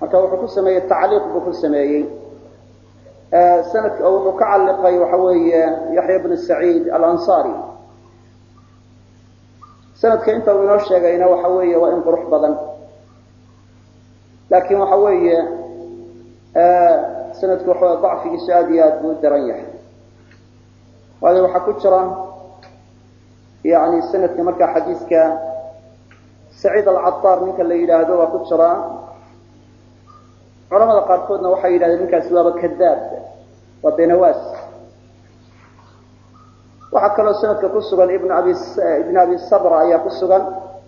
marka wuxuu ku sameeyey tacliiq buu ku sameeyey sanadka oo wuxuu ka calliqay waxa weeye Yahya ibn Sa'id al-Ansari sanadka inta uu inoo sheegayna waxa weeye waa in qurux badan laakiin waxa weeye sanadku waxa dacfigiisu aad iyo aad buu daran yahay waayo waxa ku jira yani sanadka marka xadiiska Sa'id al-Attar ninka la yiraahdo waa ku jira culimada qaarkoodna waxay yiraahdeen ninkaasi waa kadaab waa beenawaas waxa kale sanadka ku sugan ibn abi sabra ayaa ku sugan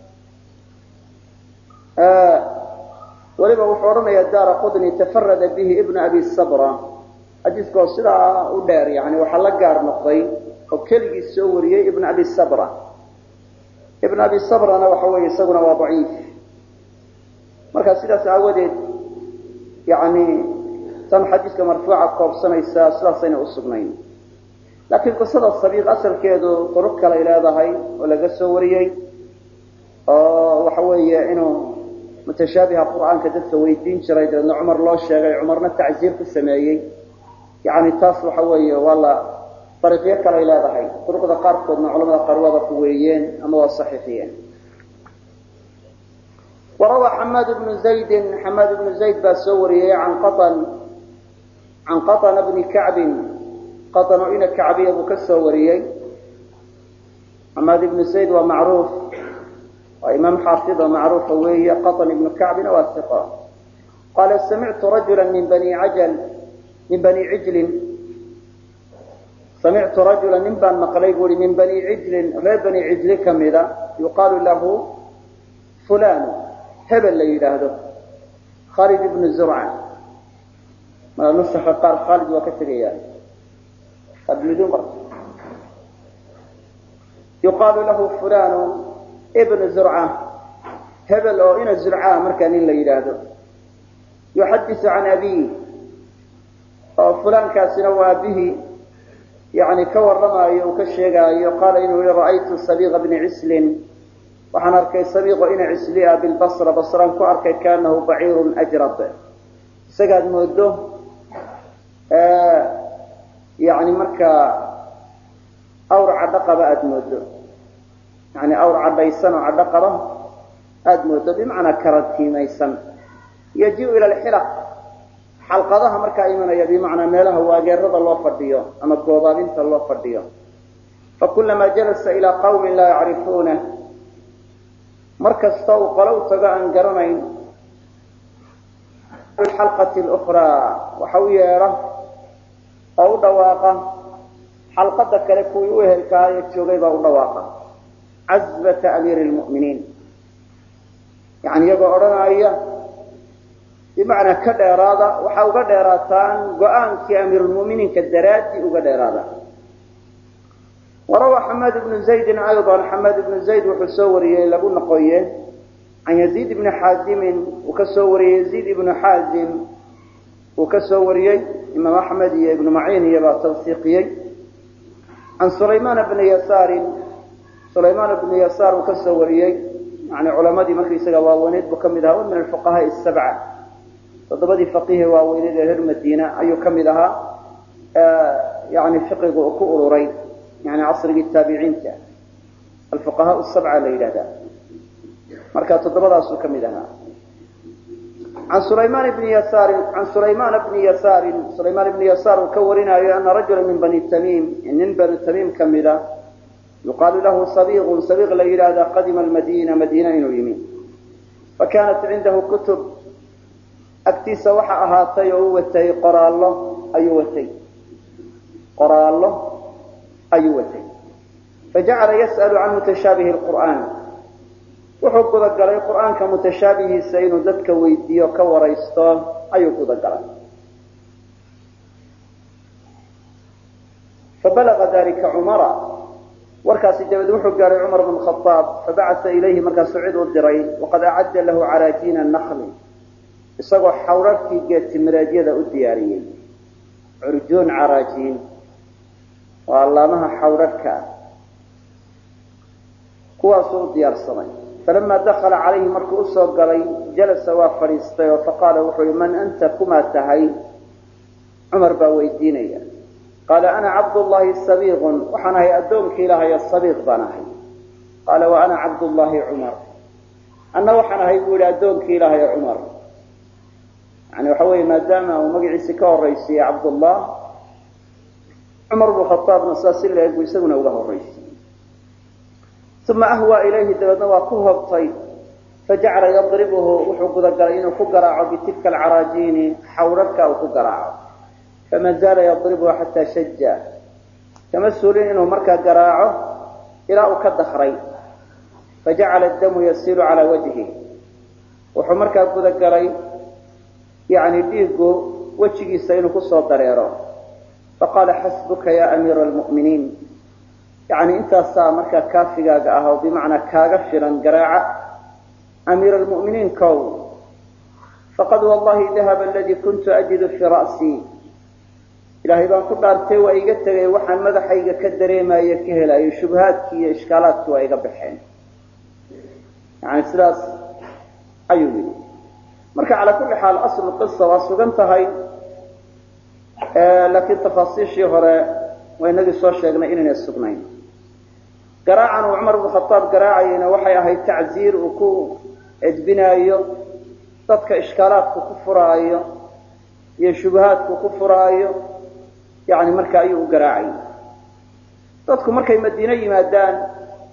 waliba wuxuu oranayaa daara qudni tafarrada bihi ibn abi sabra hadiiska sida u dheer yani waxa la gaar noqday oo kaligiis soo wariyay ibn abi sabra waxa weeye isaguna waa daciif marka sidaas aawadeed yani tan xadiiska marfuuca koobsanaysa sidaasayna u sugnayn laakiin qisada sabiiq asalkeedu turuq kale leedahay oo laga soo wariyay oo waxa weeye inuu mutashaabiha quraanka dadka weydiin jiray dadna Umar loo sheegay Umarna tacsiir ku sameeyay yani taas waxa weeye wala طريقه kale leedahay turuqda qaarkoodna culimada qarwada ku weeyeen ama waa saxiixiyeen وروى حماد بن زيد باسوري عن قطن بن كعب قطن إلى كعبي أبو كسوري حماد بن زيد ومعروف وإمام حافظ معروف وهي قطن بن كعب واثقة قال سمعت رجلا من بني عجل سمعت رجلا من بني عجل غير بني عجل كمذا يقال له فلان هبل ليلهده خالد بن زرعة ما نسخ قال خالد وكثريان ابن دمر يقال له فلان ابن زرعة هبل أو إن الزرعة مركان ليلهده يحدث عن أبيه فلان كاسنوا به يعني كورما يوكشيغا يقال إنه رأيت صبيغ بن عسل وحن أركي صبيغ إن عسلها بالبصرة بصرا كأركي كأنه بعير أجرب سقاد موده يعني مركا أورع دقبة أدموده يعني أورع بيسان وعدقبة أدموده بمعنى كرتي ميسان يجيء إلى الحلق حلقتها مركا إيمانية بمعنى مالها واجرد الله فرديه أما كوضابين الله فرديه فكلما جلس إلى قوم لا يعرفونه مركز طوق لو تقع قرنين الحلقة الأخرى وحويرة أو دواقة حلقة كلكو يوهل كاية شغيبة أو دواقة عزبة أمير المؤمنين يعني يقول رأيه بمعنى كديراده waxa uga dheeraataan go'aankii amirul muuminiin ka daraadi uga dheeraada وروى حماد بن زيد ايضا حماد بن زيد وحسوري لابو نقويه عن يزيد بن حازم وكسوري يزيد بن حازم وكسوري امام احمد بن معين يبا توثيقي عن سليمان بن يسار وكسوري يعني علماء مركي isaga waaweyned kamida min الفقهاء السبعه تضبدي فقيه واويلد اهل المدينه ايو كميدها يعني فقه ku ururay يعني عصر التابعين الفقهاء السبعه ليلada marka todobadaas kamidana عن سليمان بن يسار كورنا ان رجلا من بني تميم كميدا يقال له صبيغ ليلada قدم المدينه مدينه يمين فكانت عنده كتب أكتيس وحا أهاتي ووتي قرالله أيوتي فجعل يسأل عن متشابه القرآن وحب ذكر القرآن كمتشابه سين ذاتك ويديو كوريستان أيوك ذكر فبلغ ذلك عمر وركاس الجبد وحب عمر بن الخطاب فبعث إليه مركز سعيد والدرين وقد أعد له عراجين النخل isagoo xawrarkii geed timiraadiyada u diyaariyay urjoon caraajin waa laamaha xawrarka kuwaas oo diyaarsamay فلما دخل عليه مركو أسوق قلي جلس وفريستي فقال وحول من أنت كما تهي عمر باويديني قال أنا عبد الله الصبيغ وحنا أدونك إلهي الصبيغ بناهي قال وأنا عبد الله عمر أنا وحنا يقول أدونك إلهي عمر يعني وحوي ما دام ومقعي سكار رئيسي عبد الله عمر بن الخطاب نصاص الله يقول يسوونه له الرئيسي ثم أهوى إليه دبنا وقوه الطيب فجعل يضربه وحق ذكرين وفقراع بتلك العراجين حولك وفقراع فما زال يضربه حتى شجع تمسولين إنه مركا قراعه إلى أكدخرين فجعل الدم يسيل على وجهه وحمركا ذكرين يعني ديقو وجهي سينك الصدريره فقال حسبك يا أمير المؤمنين يعني انت مركا كافيغا اهو بمعنى كاغفرا قراعه أمير المؤمنين كو فقد والله ذهب الذي كنت أجد في رأسي إلهي بان كل أرتي وإيقتغي وحن مدحيق كدريما يكهلا يشبهات كي إشكالات وإيقبحين يعني سلاس أيوه مركا على كل حال أصل القصة واسوغنتهاي لكن تفاصيل شيء وإنه الصور شيئنا إننا السقنين قراعا وعمر بن الخطاب قراعينا وحي أهي تعزير وكو ادبنايو تدك إشكالات كفرايو يشبهات كفرايو يعني مركا أيو قراعي تدك مركا مديني مادان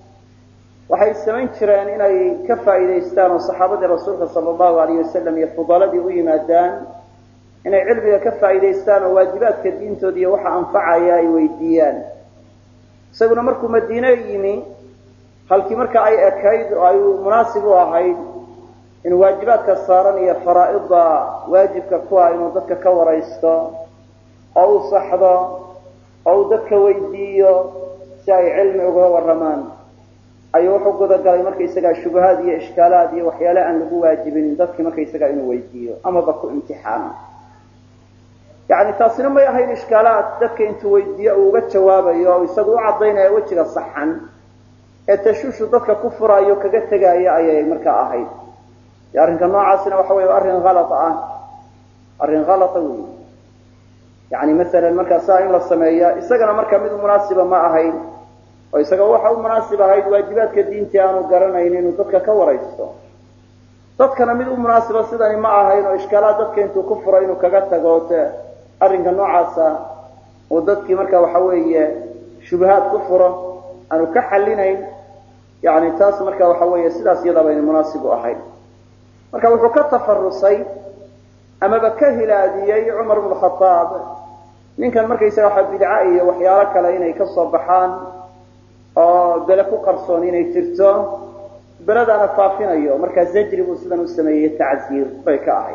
وحي السمين تران إنه كفا إذا استانوا صحابة رسولك صلى الله عليه وسلم يفضل بي مادان إنه علم كفا إذا استانوا واجبات كدين تودي وحا أنفع ياي ويديان سيقولنا مركو مدينة يمي هلكي مركا أي أكايد أو أي مناسب وهايد إن واجبات كالصارن هي فرائض واجب ككوا إنه دك كوريستو أو صحضة أو دك ويديو ساي علم أقوى والرمان أيوه حقو ذا قال مركا يسقى الشبهات هي إشكالات هي وحيالا أن لقوا واجبين دك مركا يسقى إنه ويديو أما بكو امتحانا يعني تاصلوا ما هي الإشكالات دك أنتوا ويديا وقت جوابه يسقوا عضينا وجهك الصحن التشوش دك كفر أيوك قت جاي أي مركا أهيد يعني كنا عاصنا وحوي أرهن غلط أرهن غلط يعني مثلا مركا صائم للسماية يسقنا مركا مد مناسبة ما أهيد ويسقوا حول مناسبة هيد واجبات كدين تيانو قرنا ينين ودك كوريستو دك أنا مد مناسبة صدقني ما أهيد وإشكالات دك أنتوا كفر أيوك قت جوته أرنك نوعاسا وددك مركا وحوية شبهات كفرة أنو كحلينين يعني تاس مركا وحوية سلاس يضا بين المناسب وأحيد مركا وحكا تفرصي أما بكهلا ديي عمر بن الخطاب من كان مركا يساوح بدعائي وحيارك لين يكسر بحان بلكو قرصونين يترتو بلد أنا فافين أيو مركا زجري بسدن السمية تعزير بيكا أحيد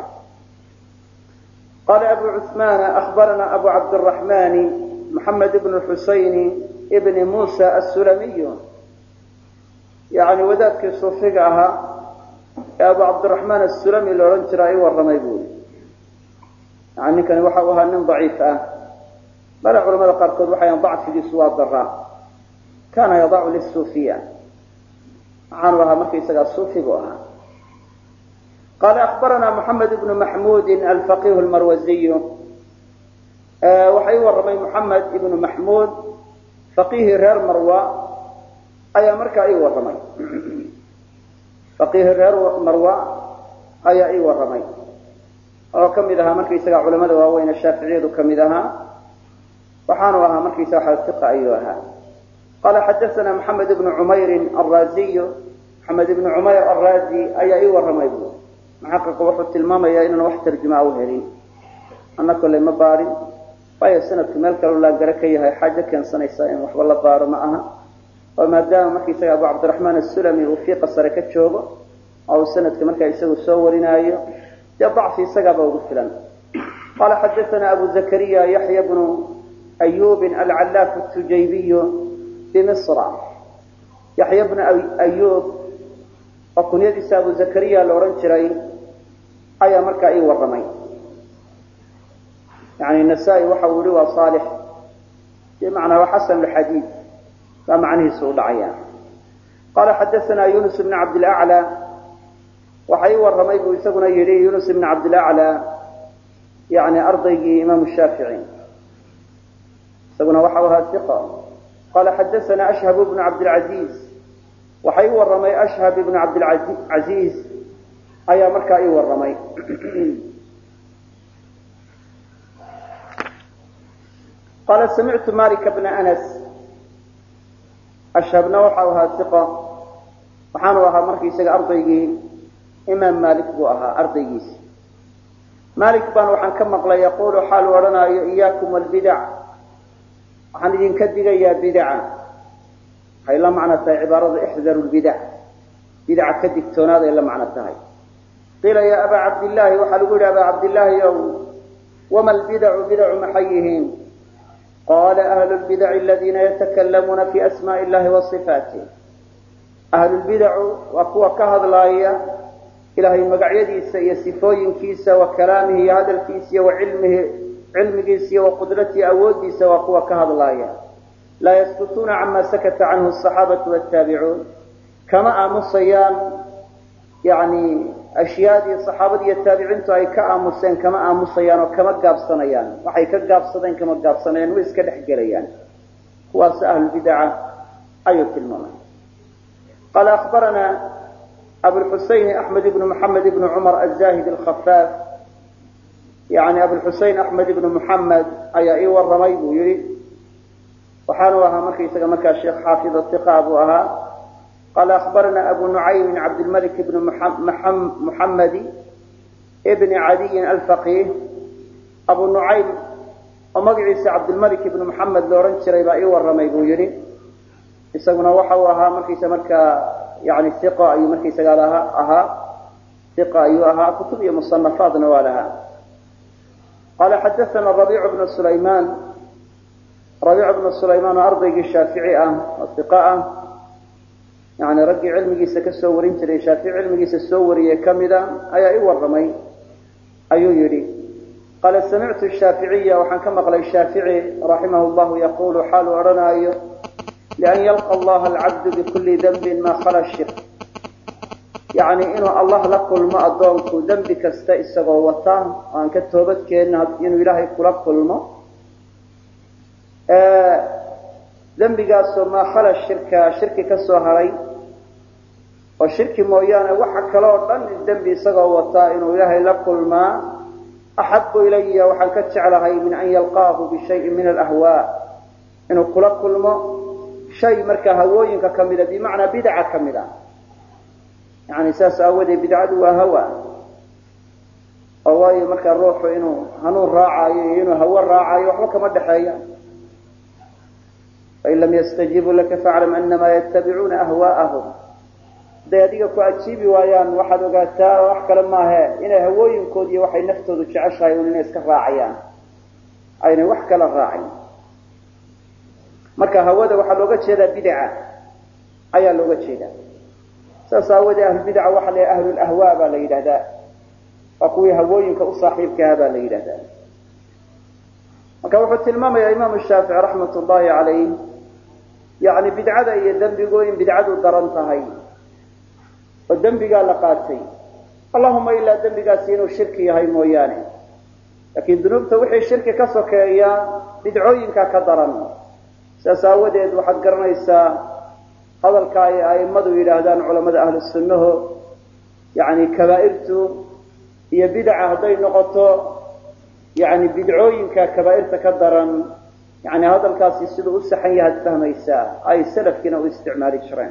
قال أبو عثمان أخبرنا أبو عبد الرحمن محمد بن الحسين ابن موسى السلمي يعني وذاك صفقها يا أبو عبد الرحمن السلمي لورنتراي والرميبول يعني كان وحوها من ضعيفة بل علماء قال وحي ضعف في سوى الضراء كان يضع للصوفية عنها مكي سقى الصوفي بها قال أخبرنا محمد بن محمود الفقيه المروزي وحي ورمي محمد بن محمود فقيه رير مروى أي مركا أي ورمي فقيه رير مروى أي ورمي أو كم إذا مركي سقى علماء وين الشافعي كم إذا وحانوها مركي سقى الثقة أيها قال حدثنا محمد بن عمير الرازي محمد بن عمير الرازي أي ورمي بلو محقق وحدة الماما يا إننا وحد ترجمة أو هرين أنا كل ما باري فهي سنة كمال كانوا لا جركي هاي حاجة كان سنة يسائم وحول الله بار معها وما دام مكي سيد أبو عبد الرحمن السلمي وفي قصر كتشوبه أو سنة كمال كان يسوي صورنا أيه يضع في سقبه وغفلا قال حدثنا أبو زكريا يحيى بن أيوب العلاف التجيبي بمصر يحيى بن أيوب وكن يدس أبو زكريا لورنشري أي مركا أي ورمي يعني النسائي وحولوا صالح بمعنى وحسن الحديث فمعنه سؤال عيان قال حدثنا يونس بن عبد الأعلى وحي ورمي بو isaguna yiri يونس بن عبد الأعلى يعني أرضي إمام الشافعي isaguna waxa waha ثقة قال حدثنا أشهب بن عبد العزيز وحي ورمي أشهب بن عبد العزيز أي مركا أي ورمي قال سمعت مالك بن أنس أشهبنا وحاوها ثقة وحانوها مركي سيق أرضيه إمام مالك بوها أرضيه مالك بان وحان كمق لا يقول حال ورنا إياكم والبدع وحان إذن كدق يا بدع هاي لا معنى تاي عبارة احذروا البدع بدع كدق توناد إلا معنى تاي قيل يا أبا عبد الله وحال قول أبا عبد الله يوم وما البدع بدع محيهين قال أهل البدع الذين يتكلمون في أسماء الله وصفاته أهل البدع وقوة كهضلاية إلهي مقعيديس يسفوين كيسا وكلامه هذا الكيسي وعلمه علم كيسي وقدرته أوديس وقوة كهضلاية لا يسكتون عما سكت عنه الصحابة والتابعون كما أمصيان يعني أشياء دي الصحابة التابعين أي كأمصين كما أمصيان وكما قابصنيان وحي كقابصنين كما قابصنيان ويسكد حقريان هو أهل البدع أي كلمة قال أخبرنا أبو الحسين أحمد بن محمد بن عمر الزاهد الخفاف يعني أبو الحسين أحمد بن محمد أي والرميب يريد وحانوها مركي الشيخ حافظ الثقة أبوها قال أخبرنا أبو نعيم عبد الملك بن محمد ابن عدي الفقيه أبو نعيم ومقعيس عبد الملك بن محمد لورنش ريبائي والرميب يريد يسمونه وحوها مركي يعني الثقة أي مركي سقالها ثقة أيها كتب مصنفات نوالها قال حدثنا الربيع بن سليمان أرضي الشافعي الثقاء يعني رجع علمي سكسورين تري شافعي علمي سسوري كمدا أي والرمي أي يري قال سمعت الشافعية وحن كما قال الشافعي رحمه الله يقول حال أرنا لأن يلقى الله العبد بكل ذنب ما خلا الشرك يعني إنه الله لقل ما أدونك ذنبك استئسغ وطان وأن كتوبتك إنه إلهي لقل ما ذنبك ما خلا الشرك كالسوهري والشرك مويانا وحك لوطان الذنب إسغ وطان إنه إلهي لقل ما أحب إلي وحن كتشعلها من أن يلقاه بشيء من الأهواء إنه لقل ما شيء مركا هووينك كمدا بمعنى بدعة كمدا يعني ساس أودي بدعة وهوى أواي مركا الروح إنه هنور راعي إنه هو الراعي وحوك مدحيا فإن لم يستجيبوا لك فاعلم أنما يتبعون أهواءهم ده يديك كأتشيبي ويان واحد وقالتا وحكا لما هي إنه هووين كودي وحي نفته ذو تشعشها يقول الناس كالراعيان أين وحكا للراعي marka hawada waxa looga jeedaa bid'a ayaa looga jeedaa saasawada ahli bid'a waxa la ahli ahwa ba la yiraahdaa aqoy hawooyinka u saaxiibka ba la yiraahdaa marka wuxuu tilmaamayaa imaam shaafi'i rahmatullahi alayhi yaani bid'ada iyo dambigu in bid'adu daran tahay oo dambiga la qaatay allahumma illa dambigaasi inuu shirki yahay mooyaane laakiin dunubta wixii shirki ka sokeeya bid'ooyinka ka daran سأساودت وحد قرنيسا هذا الكاي أئمة يراهدان علماء أهل السنة يعني كبائرته هي بدعة هذين نقطة يعني بدعوين ككبائر تكدرا يعني هذا الكاس يصير السحية الفهم يسا أي سلف كنا واستعمال الشرين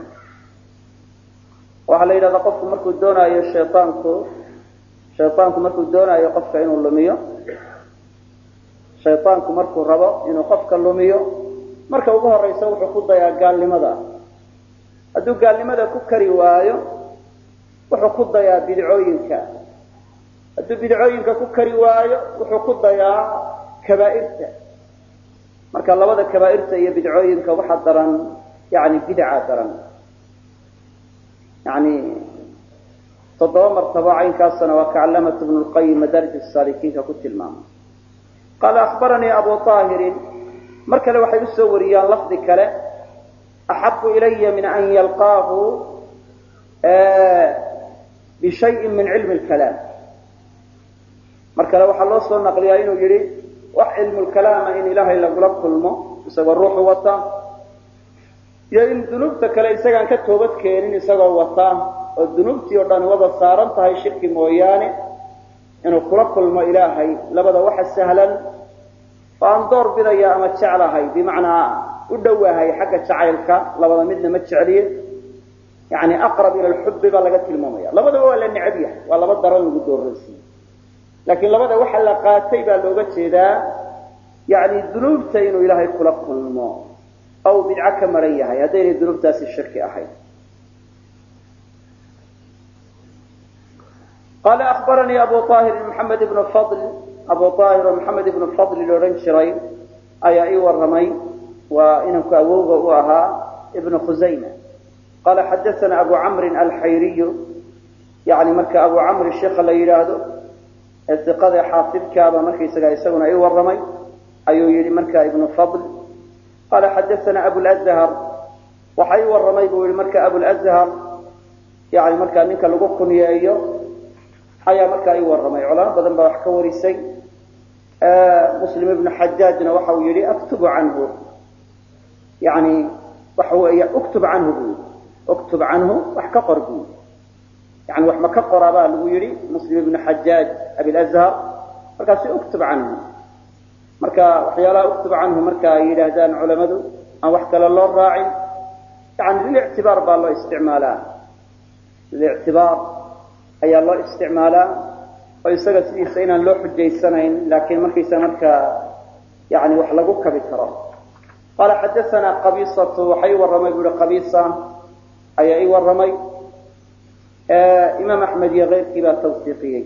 وعلى إذا قف مركو الدونا يا شيطانكم مركو الدونا يقف عينه اللومية شيطانكم مركو الربا إنه قفك اللومية marka ugu horeysa wuxuu ku dayaa gaalnimada haduu gaalnimada ku kari waayo wuxuu ku dayaa bidcooyinka haduu bidcooyinka ku kari waayo wuxuu ku dayaa kabaa'irta marka labada kabaa'irta iyo bidcooyinka waxa daran yani bidca daran yani toddoba martaba aynkaasna waa kacalamat ibn al-qayyim madarij as-salikin ku tilmaamay qala akhbarani abu tahir markale waxay u soo wariyaan lafdi kale أحب إلي من أن يلقاه بشيء من علم الكلام. marka waxa loo soo naqliyaa inuu yiri wax cilmu kalaama in ilaahay lagula kulmo isagoo ruuxu wata iyo in dunubta kale isagaan ka toobad keenin isagoo wata oo dunubtii oo dhan wada saaran tahay shirki mooyaane inuu kula kulmo ilaahay labada waxa sahlan aan door bidaya ama jeclahay bimacnaa u dhawahay xagga jacaylka labada midna ma jecliye yani aqrab ila alhubb ba laga tilmaamaya labada waa la nicab yahay waa laba daran lagu dooraysiin laakiin labada waxa la qaatay baa looga jeedaa yani dunubta inuu ilaahay kula kulmo aw bid'a ka maray hadday dunubtaasi shirki ahayd. قال أخبرني أبو طاهر محمد بن فضل أبو طاهر محمد بن فضل لورنشري أي ورمي وإنك أبوه وأها ابن خزيمة قال حدثنا أبو عمرو الحيري يعني مركا أبو عمرو الشيخ اللي يراده الثقة حافظ كابا مركا يسقون أي ورمي أي يري مركا ابن فضل قال حدثنا أبو الأزهر وحي ورمي بيقول مركا أبو الأزهر يعني مركا منك لقوكم يا أيوه ayaa marka ay waramay culamo badan baa wax ka warisay muslim ibn hajjajna waxa uu yiri aktubu anhu yani waxa uu yaktub anhu wax ka qorbu yani wax ma ka qoraba lagu yiri muslim ibn hajjaj abi al-azhar marka si aktub anhu marka waxyaalaha aktub anhu marka ay yiraahdaan culimadu aan wax kale loo raacin yani li'tibar baa loo isticmaalaa li'tibar ayaa loo isticmaalaa oo isaga sidiisa inaan loo xujaysanayn laakiin markiisa marka yani wax lagu kabi karo. قال حدثنا قبيصة وحي ورمي بن قبيصة أي ورمي إمام أحمد يغير كبا توثيقية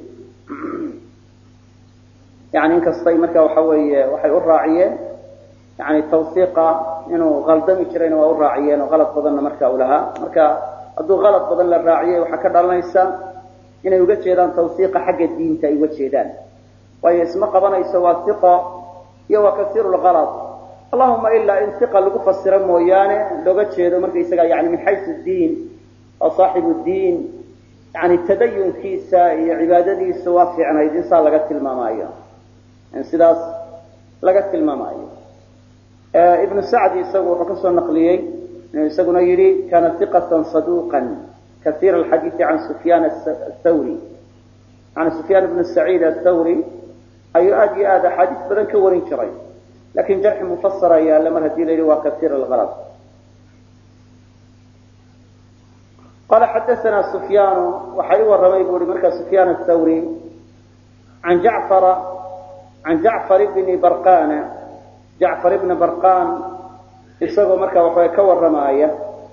يعني إنك الصيمك وحي الراعيين يعني التوثيقة إنه غلطمي كرين والراعيين وغلط بضلنا مركا أولها مركا أدو غلط بضلنا الراعيين وحكد الله إنسان inay uga jeedaan tawfiiqa xagga diinta ay uga jeedaan way isma qabanayso waasiqa iyo waa kasiirul ghalad allahumma illa in thiqa lagu fasiro mooyaane looga jeedo marka isaga yani min haythu diin oo saaxibu diin yani tadayyunkiisa iyo cibaadadiisa waa fiicnayd insa laga tilmaamayo in sidaas laga tilmaamayo ibn sa'd isagu wuxuu ka soo naqliyay isaguna yiri kana thiqatan saduqan كثير الحديث عن سفيان الثوري عن سفيان بن سعيد الثوري أي أدي هذا حديث بدن كورين شري لكن جرح مفسر يا لما هدي لي وكثير الغلط. قال حدثنا سفيان وحيو الرمي يقول مركز سفيان الثوري عن جعفر بن برقان جعفر بن برقان يسوى مركز وحيو كور رمايه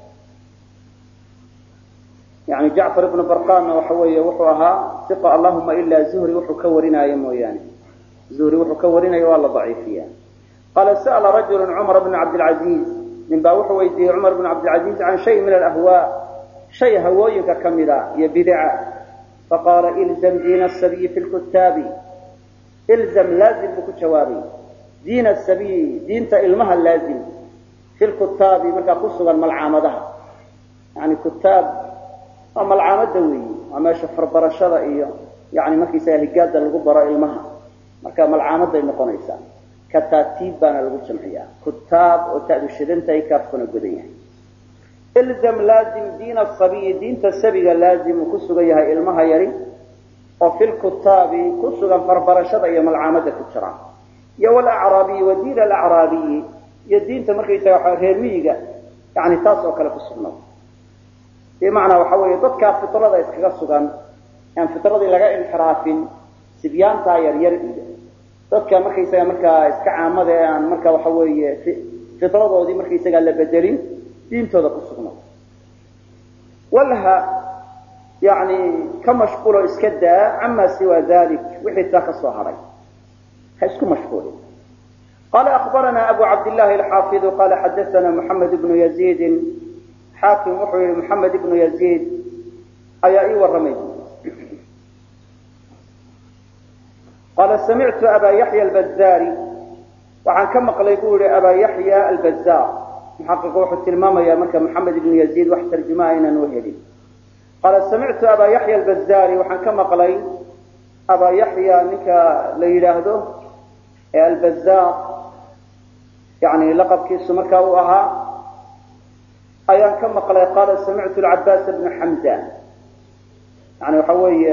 يعني جعفر بن برقان وحويه وحوها ثقة اللهم إلا زهري وحو كورنا يموياني زهري وحو كورنا والله ضعيفيا. قال سأل رجل عمر بن عبد العزيز من باوحو يدي عمر بن عبد العزيز عن شيء من الأهواء شيء هوايك كملا يبدع فقال إلزم دين السبي في الكتاب إلزم لازم بكتشوابي دين السبي دين تإلمها اللازم في الكتاب مركا قصوا الملعامة يعني كتاب أما العامة دوي أما شفر برشة إيه يعني ما في سهل جاد الغبرة المها مركب العامة دوي نقول إنسان كتاتيب بنا الجمعية كتاب وتأدي الشدين تيكاف كنا جديا إلزم لازم دين الصبي دين تسبق لازم وكسر جيها المها يري وفي الكتاب كسر برشة إيه العامة كتشرع يا والأعرابي ودين الأعرابي يدين تمركي تهرميجا يعني تاسو كلا كسرنا بمعنى وحوي ضدك فطرة يتكسران يعني فطرة لقاء انحراف سبيان تاير يرد ضدك مركي سيا مركا إسكعام ماذا يعني مركا وحوي فطرة ودي مركي سيا لبدلين دين تودا كسرنا ولها يعني كمشغول إسكدا عما سوى ذلك وحي تاخص وهري هيسكو مشغول. قال أخبرنا أبو عبد الله الحافظ قال حدثنا محمد بن يزيد حاكم وحي محمد بن يزيد أي والرمي قال سمعت أبا يحيى البزاري وعن كم قال يقول أبا يحيى البزار محقق وحد الماما يا مركب محمد بن يزيد واحد ترجمة أين وهلي قال سمعت أبا يحيى البزاري وحن كما قلي أبا يحيى نك ليلاهده البزار يعني لقب كيس مركا وها أيان كما قال سمعت العباس بن حمزة يعني وحوي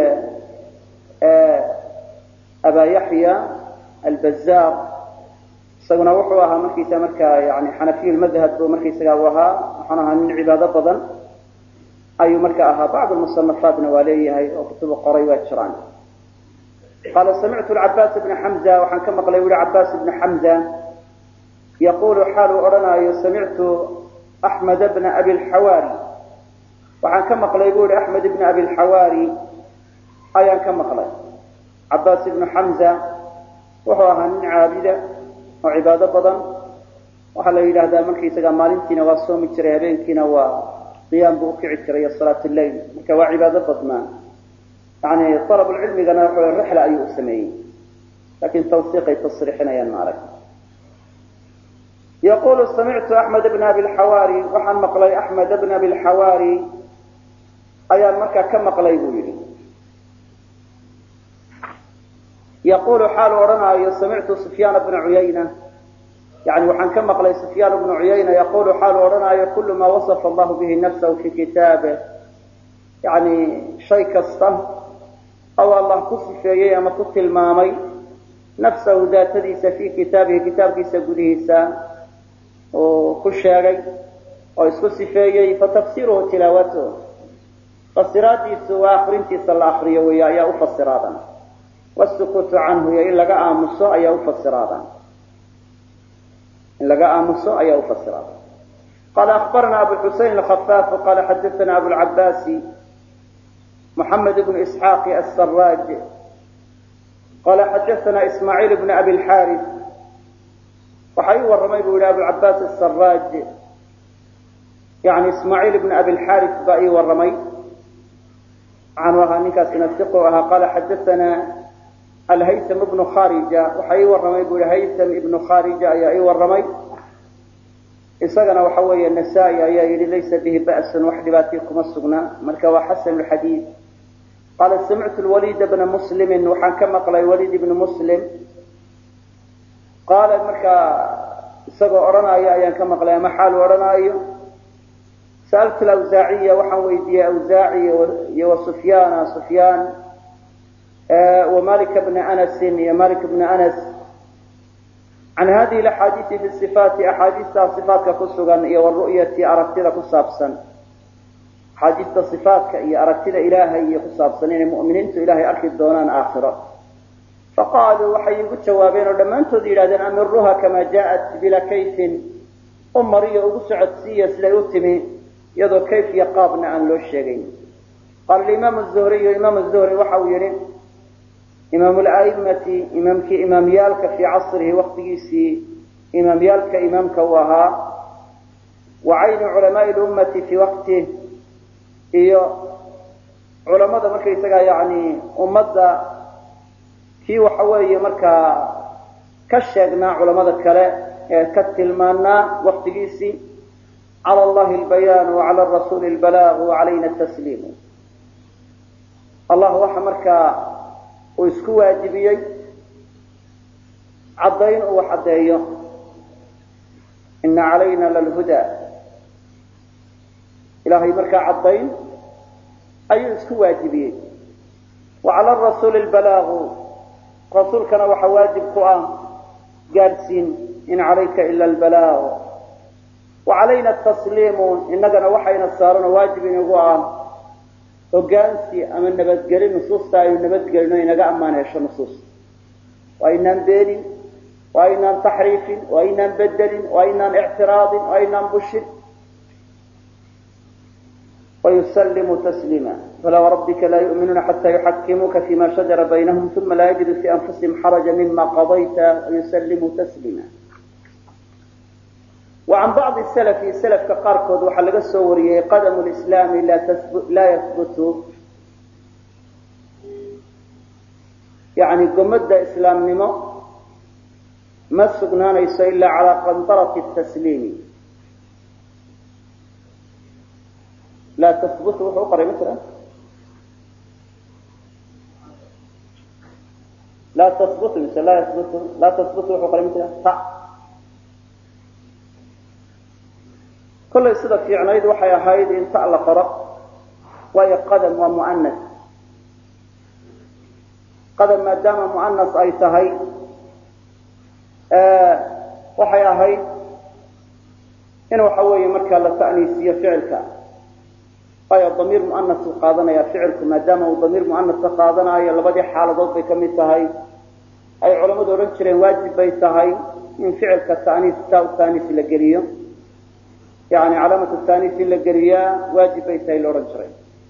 أبا يحيى البزار سجنا وحوها مركي سمركا يعني حنفي المذهب ومركي سجاوها حنها من عبادة بدن أي مركاها بعض المصنفات نواليه وكتب قريبات شران قال سمعت العباس بن حمزة وحن كما قال يقول العباس بن حمزة يقول حال أرنا سمعت أحمد بن أبي الحواري وحن كما قال يقول أحمد بن أبي الحواري أيان كما قال عباس بن حمزة وحوها من عابدة وعبادة بدن وحلا إلى هذا مركي سجمالين وصوم الترهبين كنا وقيام بوقع الترية صلاة الليل كوا عبادة بدن يعني طلب العلم كان الرحلة أي أسمين لكن توثيق تصريحنا يا المعركة يقول سمعت أحمد بن أبي الحواري وحن مقلي أحمد بن أبي الحواري أيام مكة كم مقلي يقول يقول حال ورنا سمعت سفيان بن عيينة يعني وحن كم مقلي سفيان بن عيينة يقول حال ورنا كل ما وصف الله به نفسه في كتابه يعني شيء كسته أو الله كصف فيه أما كنت المامي نفسه ذات ديس في كتابه كتاب كيس قديسا وكل شيء ويسكس فيه فتفسيره تلاوته فسرات ديس وآخرين تيس الآخرية ويا أفسرادا والسكوت عنه يا إلا جاء مصو أي أفسرادا إلا جاء مصو أي أفسرادا قال أخبرنا أبو الحسين الخفاف وقال حدثنا أبو العباسي محمد بن إسحاق السراج قال حدثنا إسماعيل بن أبي الحارث وحي والرمي بن أبي العباس السراج يعني إسماعيل بن أبي الحارث بأي والرمي عن وهانيك سنفتقها قال حدثنا الهيثم بن خارجة وحي والرمي بن هيثم بن خارجة أي والرمي إسقنا وحوي النسائي أي ليس به بأس وحد باتيكم السجنا مركوا حسن الحديث قال سمعت الوليد بن مسلم وحن كما قال الوليد بن مسلم قال مركا سقوا أرنا يا كما قال محال أرنا سألت الأوزاعية وحن ويدي أوزاعي سفيان ومالك بن أنس يا مالك بن أنس عن هذه الأحاديث في الصفات أحاديث صفات كفسغا والرؤية أردت لك صابسا حديث الصفات كأي أردت إلهي صابسا يعني مؤمنين إلهي أركي الدونان آخرة فقالوا وحي قد جوابين لما أنتم إلى أمرها كما جاءت بلا كيف أمرية أبسعت سيس ليتمي يدو كيف يقابنا عن لو الشيئين قال الإمام الزهري وحويني إمام الأئمة إمام يالك في عصره وقت يسي إمام يالك إمام كواها وعين علماء الأمة في وقته إيو علماء مركا يسقى يعني أمة في وحوية مركا كشجنا علماء الكلاء كتلمانا وقت يسي على الله البيان وعلى الرسول البلاغ وعلينا التسليم الله وحمرك ويسكو واجبيي عضين وحديه إن علينا للهدى إلهي مركا عضين أي يسكو واجبيي وعلى الرسول البلاغ رسول كان وحواجب قرآن جالسين إن عليك إلا البلاغ وعلينا التسليم إننا وحينا السارون واجب يقول وقانسي أما نبتقل نصوص تايو نبتقل إننا أمان يشو نصوص وإننا بيني وإننا تحريف وإننا بدل وإننا اعتراض وإننا بشر ويسلم تسليما فلا وربك لا يؤمنون حتى يحكموك فيما شجر بينهم ثم لا يجد في أنفسهم حرجا مما قضيت ويسلموا تسليما وعن بعض السلف كقاركود وحلق السوري قدم الإسلام لا يثبت يعني قمد إسلام نمو ما السقنان إلا على قنطرة التسليم لا تثبت وحقر مثلا لا تثبت مثل لا يثبت لا تثبت وحقر مثلا كل صدق في عنيد وحي هايد إن تعلى قرأ وهي قدم ومؤنث قدم ما دام مؤنث أي تهي وحي هايد إنه حوي مركا لتأنيسية فعلك أي الضمير مؤنث قادنا يا فعلك ما دام الضمير مؤنث قادنا يا لبدي حالة ضد كم تهي أي علماء دورنشرين واجب بيتهي من فعلك التأنيس تاو التأنيس لقريه يعني علامة التأنيس لقريه واجب بيتهي لورنشرين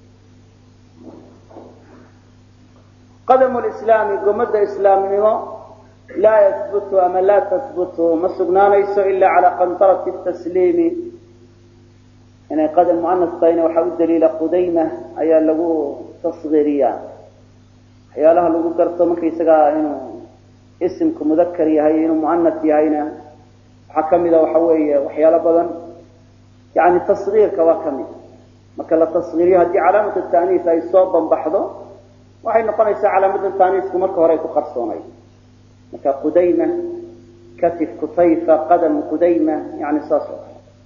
قدم الإسلام قمد إسلام لا يثبت أما لا تثبت ما سقنانيس إلا على قنطرة التسليم يعني قدم مؤنث طين وحاول دليل قديمة أي له تصغيرية يا لها لو قرت مكي سقا إنه اسم كمذكر يهي إنه مؤنث يهينا حكم إذا وحوي وحيال بدن يعني تصغير كواكمل ما كلا تصغيرها دي علامة التأنيث أي صوبا بحضه وحين نقنيس علامة التأنيث كمركه هريك قرصوني مكا قديمة كتف كطيفة قدم قديمة يعني صاصر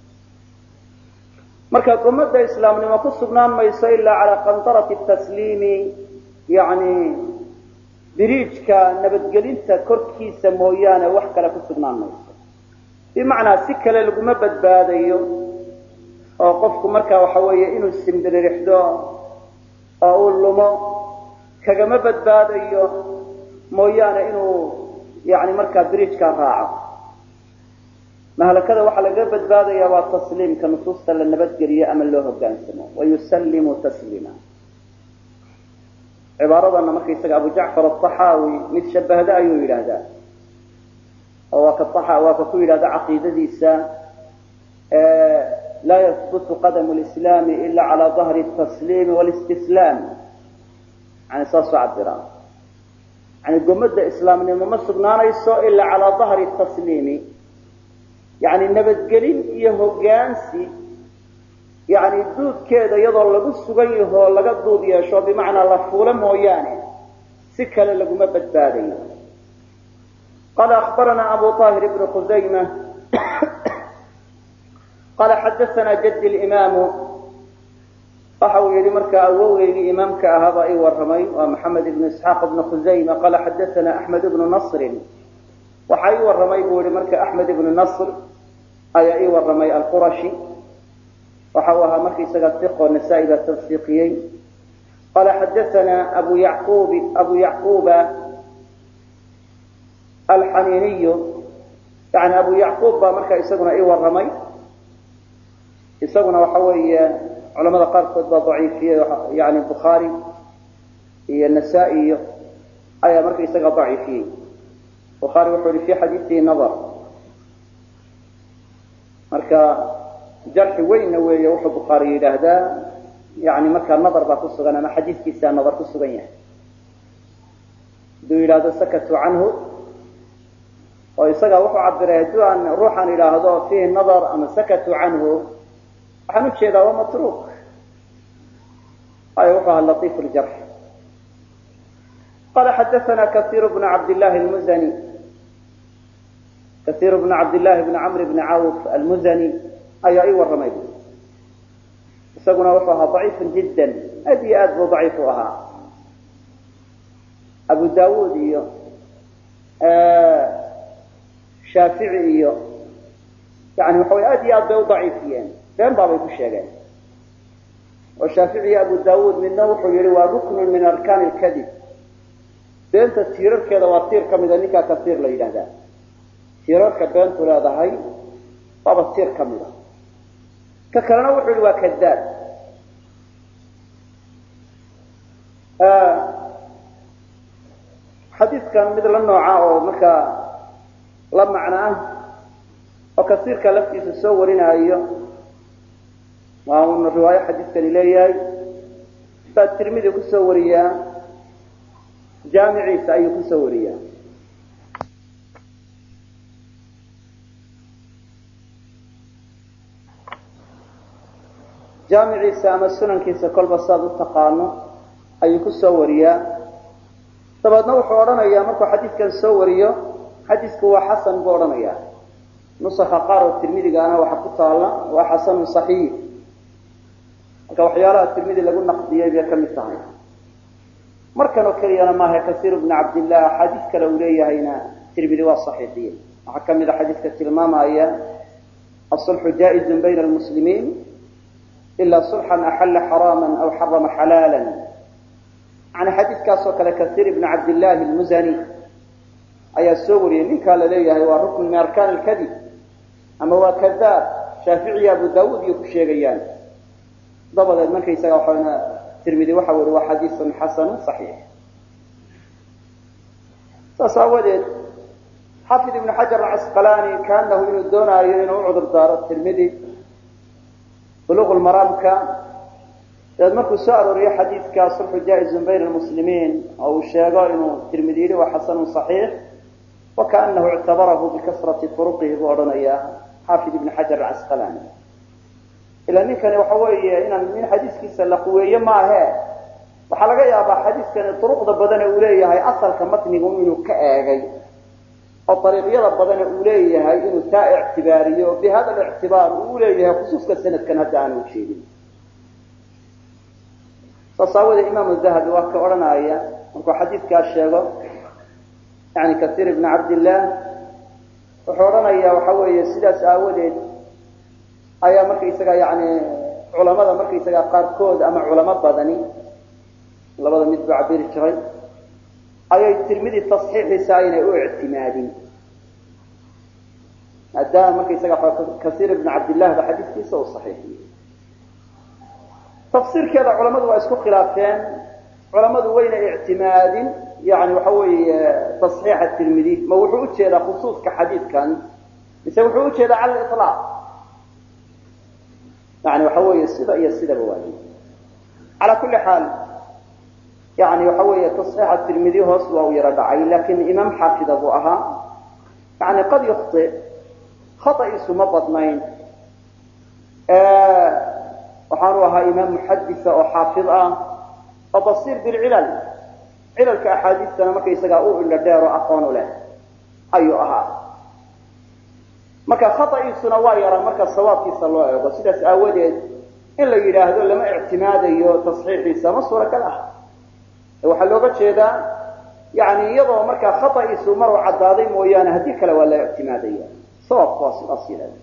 مركا قمد إسلام لما كسبنان ما يسيل على قنطرة التسليم يعني بريجك نبت قليلتا كركي سمويانا وحكا لكسبنان ما يسيل بمعنى سكة للقمبت باديو أو قفك مركا وحوية إنو السمدر رحدو أقول لما كقمبت باديو مويانا إنو يعني مركا بريجك راعه ما هلكذا وحلا قبت بهذا يا التسليم كنصوص للنبات قريه أمل له جانسمه ويسلم تسليما عبارة أن مركي يسقى أبو جعفر الطحاوي متشبه هذا أيوه إلى هذا أو كالطحاوي وكفو إلى هذا عقيدة ديسا لا يثبت قدم الإسلام إلا على ظهر التسليم والاستسلام عن أساس عبدالله يعني قمد إسلام الممسك نانا يسوء إلا على ظهر التسليم يعني النبت قليل يهوغانسي يعني الدود كذا يظل لقص غيه لقد دود يشو بمعنى لفوله مويانه سكه لقمه بدباديه قال اخبرنا ابو طاهر بن خزيمه قال حدثنا جد الامام فحوي لمركا اووي امامك هذا ورمي ومحمد بن اسحاق بن خزيمه قال حدثنا احمد بن نصر وحي ورمي بولي مركا احمد بن نصر أي ورمي القرشي وحوها مركي سقط والنسائي بالتوثيقيين قال حدثنا أبو يعقوب الحنيني يعني أبو يعقوب مركا يسقنا ورمي يسقنا وحوي علماء قال ضعيف يعني البخاري هي النسائي أي مركا يسقى ضعيفين البخاري وحولي في حديثه نظر مركا جرح وين ويا وحب البخاري هذا يعني مركا النظر بقصه انا ما حديث كيسان نظر قصه بينه دو الى سكتوا عنه ويسقى وحو عبره ان روحا الى هذا فيه النظر اما سكتوا عنه حنوشي هذا ومتروك اي وحو اللطيف الجرح قال حدثنا كثير بن عبد الله المزني كثير بن عبد الله بن عمرو بن عوف المزني أي والرمي سقنا وفاها ضعيف جدا أدي أدب ضعيفها أبو داود شافعي يعني وحوي أدي أدب ضعيفين بين بابا يكون شيئا والشافعي أبو داود من نوح يروى ركن من أركان الكذب بين تسيرك كذا وطير كمدنك كثير ليلة ذا سيرك بين ترى هاي بابا سير كاملة ككرنا وحلوا كذاب حديث كان مثل النوع أو مكا لما معناه وكثير كلفتي تسورنا أيه وهو الرواية حديث كان إليه فالترمذي كسوريا جامعي سأيه كسوريا jaamiciisa ama sunankiisa kolba saad u taqaano ayuu ku soo wariyaa dabeedna wuxuu odhanayaa markuu xadiidkan soo wariyo xadiidku waa xasan buu odhanayaa nusakha qaar oo tirmidigaana waxa ku taalla waa xasanun saxiix marka waxyaalaha tirmidi lagu naqdiyey bay ka mid tahay markan oo keliyana maaha kasiir ibn cabdillah xadiid kale uu leeyahayna tirmidi waa saxiixiyey waxaa ka mid a xadiidka tilmaamaya asulxu jaa-izun bayna almuslimiin ila sulxan axalla xaraaman aw xarama xalaalan yani xadiidkaasoo kale kasiir ibn cabdillahi almuzani ayaa soo wariyey ninkaa la leeyahay waa rukn min arkaan alkadib ama waa kadaab shaaficiya abu daawuud iyo ku sheegayaan dabadeed markaysaga waxaana tirmidi waxa weli waa xadiisun xasanun saxiix saas aawadeed xaafid ibnu xajar alcasqalaani kaanahu inuu doonaayo inuu u cudur daaro tirmidi buluuq lmaraamka dabeed markuu soo arooriyo xadiidka sulxu jaa-izun bayna almuslimiin oo uu sheego inuu tirmidi yidhi waa xasanun saxiix wakaanahu ictabarahu bikasrati turuqihi buu odhanayaa xaafid ibnu xajar alcasqalaani ilaa ninkani waxa weeye inaan nin xadiiskiisa la quweeye maahe waxaa laga yaabaa xadiiskani duruqda badane uu leeyahay asalka matnigu inuu ka eegay oo ariiqyada badane uu leeyahay inuu taa ictibaariyo bi hada lictibaar uu leeyahay khusuuska sanadkan hadda aanu ujeedin saas aawadeed imaamu dahabi waa ka odhanaya markuu xadiidkaa sheego yani kasiir ibn cabdillah wuxuu odhanayaa waxa weeye sidaas aawadeed ayaa markaysaga yani culamada markaysaga qaarkood ama culamo badani labada mid buu cabiri jiray ayay tirmidi tasxiixiisa aynay u ictimaadin maadaama markaysaga kasiir ibn cabdillah ba xadiiskiisa uu saxiixiyey tafsiirkeeda culamadu waa isku khilaafeen culamadu wayna ictimaadin yani waxa weeye tasxiixa tirmidi ma wuxuu ujeedaa khusuuska xadiidkan mise wuxuu ujeedaa cala liطlaaq yani waxa weeye sida iyo sidaba waay cala kuli xaal yani waxa weeye tasxiixa tirmidi hoos waa u yaro dhacay lakin imaam xaafida buu ahaa yani qad yukhti khata'iisu ma badnayn waxaanu ahaa imaam muxadisa oo xaafid ah oo basiir bilcilal cilalka axaadiistana markaysagaa u indho dheer oo aqoon u leh ayuu ahaa marka khata'iisuna waa yaraa marka sawaabkiisa loo eego sidaas aawadeed in la yidhaahdo lama ictimaadayo tasxiixiisa ma suuragal ah waxaa looga jeedaa yani iyadoo markaa khata'iisu mar uu caddaaday mooyaane haddii kale waa la ictimaadaya sawaabku waa sidaas yidhahda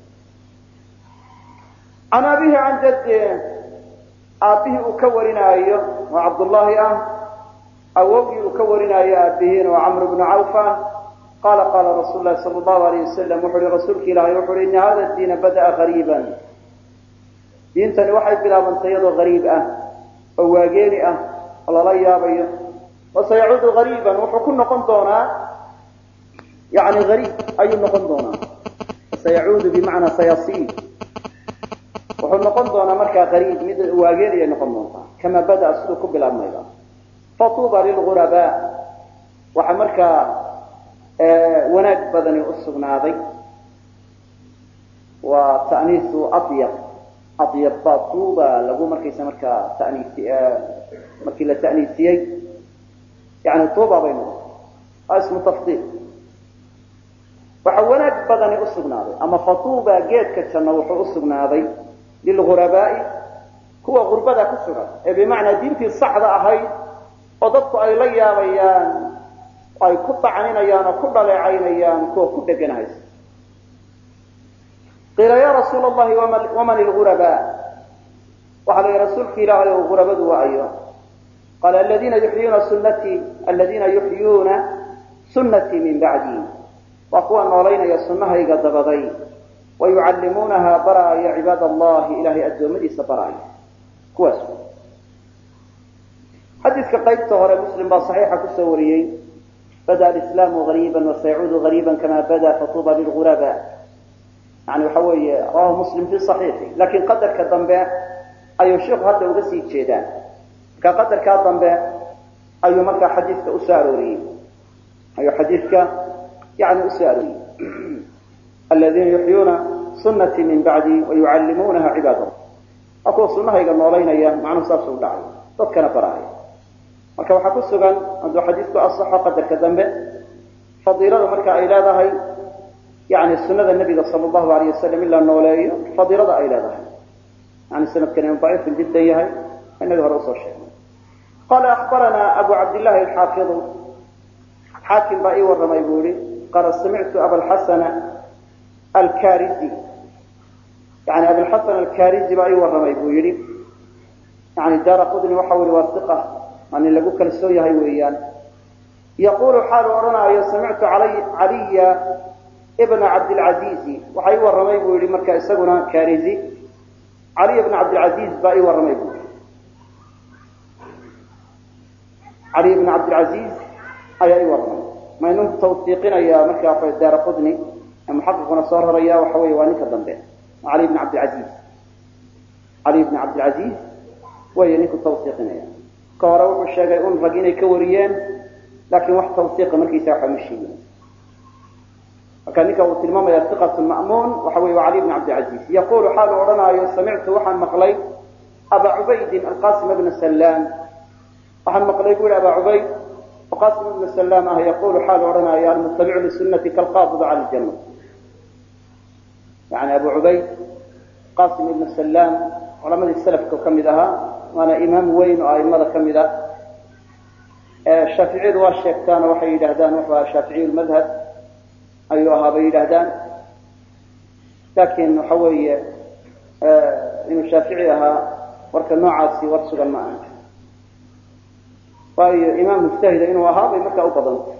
can abihi can jaddi aabbihii uu ka warinaayo oo cabdullaahi ah awowgii uu ka warinaayo aabihiin oo camr bnu cawfa qaala qaala rasuul lahi sala allahu alayh wasalam wuxu uhi rasuulki ilaahay wuxu uhi ina hada diina bada'a gariiban diintani waxay bilaabantay iyadoo gariib ah oo waageeni ah oo lala yaabayo wasayacuudu gariiban wuxuu ku noqon doonaa yani gariib ayuu noqon doonaa sayacuudu bimacnaa sayasiid wuxuu noqon doonaa markaa gariib mid waageeniya noqon doontaa kama bada'a siduu ku bilaabmayba fatuuba lilghurabaa waxa markaa wanaag badani u sugnaaday waa ta'niisu adyab adyab baa tuuba lagu markaysa markaa markii la ta'niisiyey yani tuuba bay noqotay waa ismu tafdiil waxa wanaag badani u sugnaaday ama fatuuba geedka janno wuxuu u sugnaaday lilghurabaa'i kuwa gurbada ku sugan ee bimacnaa diintii saxda ahayd oo dadku ay la yaabayaan ay ku tacninayaan oo ku dhaleecaynayaan kuwa ku dheganahaysa qiila ya rasuula allahi waman ilghurabaa waxaa la yihi rasuulka ilaahay oo ghurabadu waa ayo qaala aladiina yuxyuuna sunnatii min bacdii waa kuwa noolaynaya sunnahayga dabaday wayucallimuunaha baraaya cibaad allahi ilahay addoommadiisa baraaya kuwaas xadiiska qaybta hore muslim baa saxiixa kusoo wariyey bada alislaamu gariiban wasayacuudu gariiban kama bada fatuuba lilghuraba yani waxa weeye rawahu muslim fi saxiixi lakin qadarka dambe ayuu sheikhu hadda uga sii jeedaa marka qadarkaa dambe ayuu markaa xadiiska usoo arooriyey aladiina yuxyuuna sunatii min bacdi wayucallimuunaha cibaad allah akuwa sunnahayga noolaynaya macnuhu saas u dhacay dadkana baraaya marka waxaa ku sugan hadduu xadiisku asaxo qadarka dambe fadiilada marka ay leedahay yani sunnada nebiga sala allahu alayh wasalam in la nooleeyo fadiilada ay leedahay yani sanadkan inuu daciifun jiddan yahay inagii hore usoo sheegnay qala akhbaranaa abu cabdillahi alxaafidu xaakim baa ii warramay buu yihi qaala samictu abalxasana alkariji yani abilxasan alkariji baa ii warramay buu yihi yani daara qudni waxa uli waa iqa waa nin lagu kalsoon yahay weeyaan yaqulu xaalu odhanaayo samictu caliya bna cabdilcaziizi waxa ii warramay buu yihi marka isaguna karizi caliy bna cabdilcaziiz baa ii warramay buu yihi caliy bna cabdilcaziiz ayaa ii warramay ma inu tawsiiqinaya marka daara qudni muxaqiquna soo raraya waxa wey waa ninka dambe caliy bna cabdilcaziiz caliy bna cabdilcaziiz way ninku tawsiiqinaya ka hore wuxuu sheegay un rag inay ka wariyeen laakiin wax tawsiiqa markiisa waxa ma sheegin marka ninka uu tilmaamaya iqatu ma'muun waxa wey waa caliy bna cabdilcaziiz yaqulu xaalu odhanaayo samictu waxaan maqlay aba cubaydin alqasim bna salaam waxaan maqlay buu yihi aba cubayd qasim ibnu salaam ah yaqulu xaalu odhanaayo almuttabicu lisunati kalqaabid cala ljana yani abu cubayd qasim ibnu salaam culamadii salafka ka mid ahaa waana imaam weyn oo aimada ka mid a shaaficiyadu waa sheegtaanoo waxay yidhaahdaan wuxuu ahaa shaaficiy lmadhab ayuu ahaa bay yidhaahdaan laakiin waxa weeye inuu shaafici ahaa warka noocaasi war sugan ma aha waayo imaam mujtahida inuu ahaa bay markaa u badantay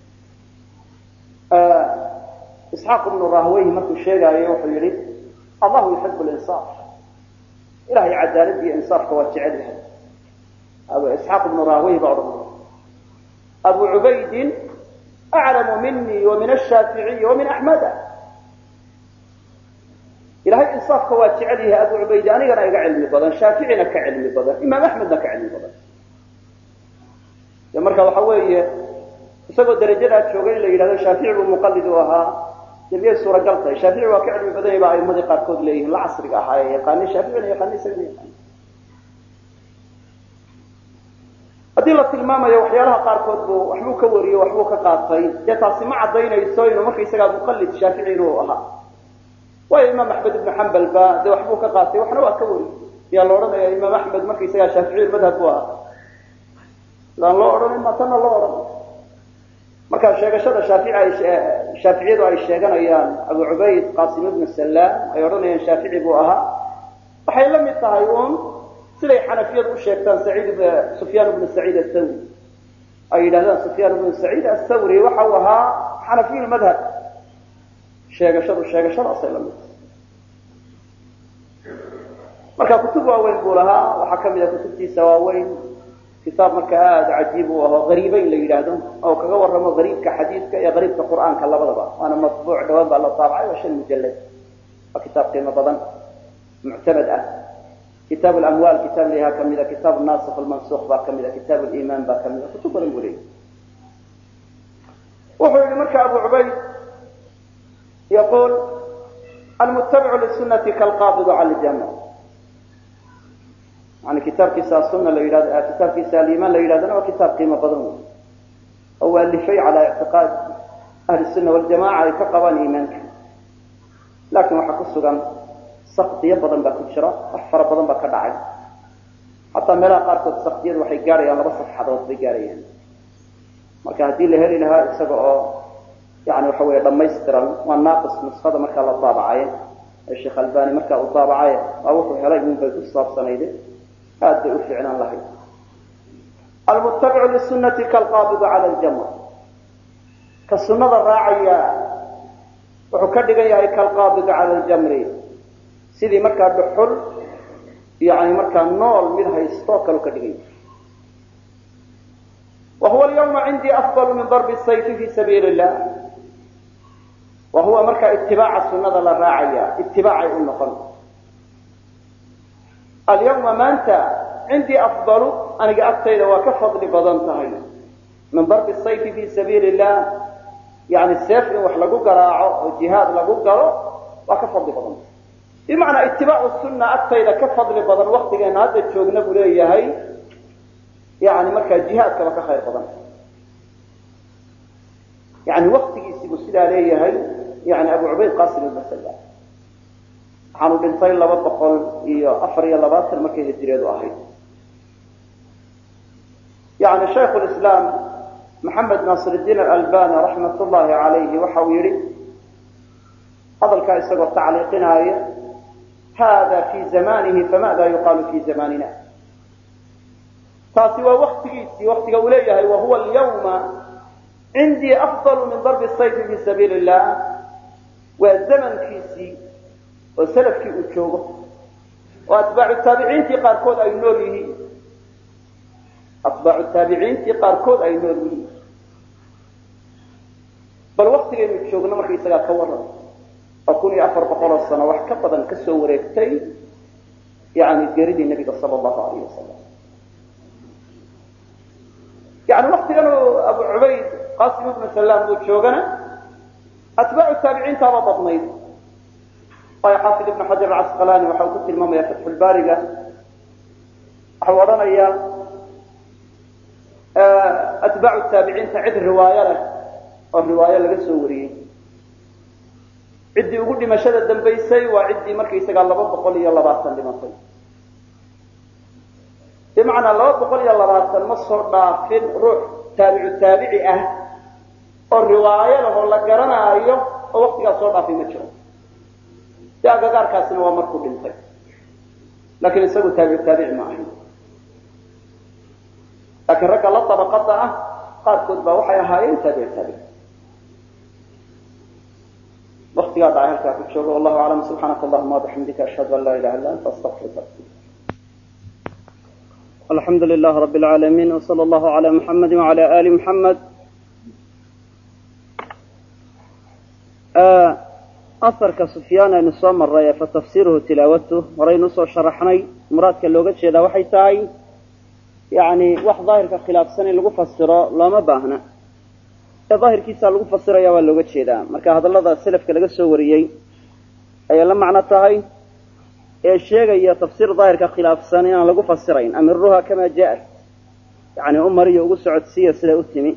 isxaaq ibnu rahweyhi markuu sheegaayo wuxuu yihi allahu yuxibu linsaaf ilahay cadaalad iyo insaafka waa jecel yahay isxaaq ibnu rahweyhi baa odhan abu cubaydin aclamu minii wa min ashaaficiyi wa min axmeda ilahay insaafka waa jecel yahay abu cubaydi anigana iga cilmi badan shaaficina ka cilmi badan imaam axmedna ka cilmi badan marka waxa weeye isagoo darajadaa joogay in la yidhahdo shaafici buu muqalid u ahaa dee miyay suuragal tahay shaafici waa ka cilmi badan yahay baa aimadii qaarkood leeyihiin la casriga ahaa ee yaqaanay shaaficina yaqaanay isagana yaqaanay haddii la tilmaamayo waxyaalaha qaarkood buu waxbuu ka wariyey waxbuu ka qaatay dee taasi ma caddaynayso inuu markaysagaa muqalid shaafici inuu ahaa waayo imaam axmed ibnu xambal ba dee waxbuu ka qaatay waxna waa ka wariyey yaa la odhanaya imaam axmed markaysagaa shaaficiy madhab buu ahaa laan loo odhanay matana loo odhanay marka sheegashada shaaficiyadu ay sheeganayaan abu cubayd qasim ibnu salaam ay odhanayaan shaafici buu ahaa waxay la mid tahay uun siday xanafiyadu u sheegtaan sufyaan ibnu saciid athawri ay yidhahdaan sufyaan ibnu saciid athawri waxa uu ahaa xanafiy madhab sheegashadaasay la mid tahay marka kutub waaweyn buu lahaa waxaa kamid a kutubtiisa waaweyn kitaab marka aada cajiib u aho hariibeyn la yidhaahdo oo kaga warramo hariibka xadiidka iyo hariibka qur'aanka labadaba waana matbuuc dhawaan baa la taabacay waa 5 mujallad waa kitaab qiimo badan muctamad ah kitaab alamwaal kitaab liha kamida kitaab nasikh almansukh baa kamida kitaab aliman baa kamida kutub badan buu leeyahay wuxuu yihi marka abu cubayd yaqul almuttabicu lisunati kalqaabidu cala aljamr يعني كتابكيسا السنة لا يراد كتابكيسا الإيمان لا يرادنا وكتاب قيمة بدن هو اللي شيء على اعتقاد أهل السنة والجماعة يتقبل إيمانك لكن وحكو السجن سقط يبضن بكشرة أحفر بدن بكدعي حتى ملا قارت السقطية وحي جاري أنا بس حضرت بجاريين marka hadii la heli lahaa isaga يعني وحوي dhamaystiran waa naaqis nusxada marka la taabacay Sheikh Albani marka uu taabacay wuxuu helay in bay ku saabsanayd aad u fiicnaan lahayd المتبع للسنة كالقابض على الجمر كالسنة الراعية وحكدق ياهي كالقابض على الجمر سيدي مركا بحر يعني مركا النول منها يستوك لكدق وهو اليوم عندي أفضل من ضرب السيف في سبيل الله وهو مركا اتباع السنة الراعية اتباع النقل اليوم ما أنت عندي أفضل أنا قأكتيد وكفضل بضنتهي من ضرب السيف في سبيل الله يعني السيف وحلقوا قراعه والجهاد لقوا قراعه وكفضل بضنته bimacnaa itibaacu sunna agtayda ka fadli badan waktigeena hadda joogna buu leeyahay yani markaa jihaadkaba ka khayr badan. yani waktigiisii buu sidaa leeyahay yani abu cubayd qasim almasalla waxaanu dhintay 224 markay hijriyadu ahayd. yani shaykhu lislaam maxamed naasir iddiin alalbani raxmat ullahi calayhi waxa uu yihi hadalkaa isagoo tacliiqinaaya hada fi zamanihi famada yuqaalu fi zamanina. taasi waa waktigiisii waktiga uu leeyahay wahuwa alyawma cindii afdalu min darbi sayfi fi sabiili illah. waa zamankiisii oo salafkii uu joogo oo atbaacu taabiciintii qaarkood ay nool yihiin bal waktigaynu joogno markaysagaa ka waran oo 1400 sano wax ka badan ka soo wareegtay yani geeridii nabiga sal allahu alayh wasalam. yani waktigan abu cubayd qasim ibnu salaam buu joogana atbaacu taabiciintaaba badnayd. waayo xaafid ibnu xajar alcasqalaani waxa uu ku tilmaamaya fatxulbaariga waxau odhanayaa atbaacu taabiciinta cid riwaayo leh oo riwaayo laga soo wariyey ciddii ugu dhimashada dambaysay waa ciddii markaysagaa 220 dhimatay. bimacnaa 220 ma soo dhaafin ruux taabicu taabici ah oo riwaayo leh oo la garanaayo oo waktigaas soo dhaafay ma jiro. si agagaarkaasina waa markuu dhintay laakiin isagu taabicu taabici ma ahayn. laakiin ragga la dabaqada ah qaarkood baa waxay ahaayeen taabicu taabici. waktigaa dhacay halkaa ku joogo wallahu aclam. subxaanaka allahuma wabixamdika ashhadu an laa ilaha illa anta astaغfiruka. alxamdu lilah rab اlcaalamiin wsala allahu cala muxamadi wcala ali muxamed. asarka sufyaan aynu soo maray fatafsiruhu tilaawatuh horaynu usoo sharaxnay. muraadka looga jeedaa waxay tahay yani wax daahirka khilaafsan in lagu fasiro looma baahna ee daahirkiisa lagu fasiraya waa looga jeedaa. marka hadallada selafka laga soo wariyey ayay la macno tahay ee sheegaya tafsiir daahirka khilaafsan inaan lagu fasirayn. amiruha kama jaaat yani umariyo ugu socodsiiya siday u timi.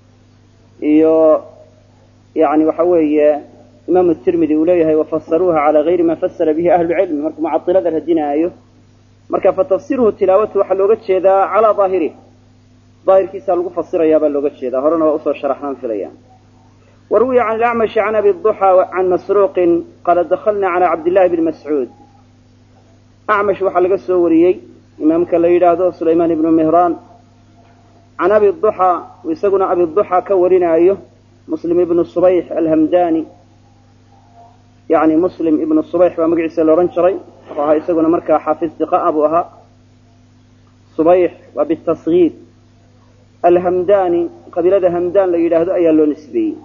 iyo yani waxa weeye imaamu tirmidi uu leeyahay wafasaruuha cala gayri ma fasara bihi ahlu cilmi markuu mucailada radinaayo. marka fatafsiruhu tilaawatu waxaa looga jeedaa calaa daahirih daahirkiisa lagu fasirayaa baa looga jeedaa. horena waa usoo sharaxnaan filaya. waruwiya can alacmashi can abi duxa can masruuqin qaala dakalna cala cabdillahi bni mascuud. acmash waxaa laga soo wariyey imaamka la yidhaahdo sulaymaan ibnu mihraan can abi duxa isaguna abi duxa ka warinaayo muslim ibnu subayx alhamdani. yani muslim ibnu subayx baa magaciisa la odhan jiray wuxuu ahaa isaguna markaa xaafid diqaa buu ahaa. subayx waa bitasgiir. alhamdani qabiilada hamdan la yidhaahdo ayaa loo nisbeeyey.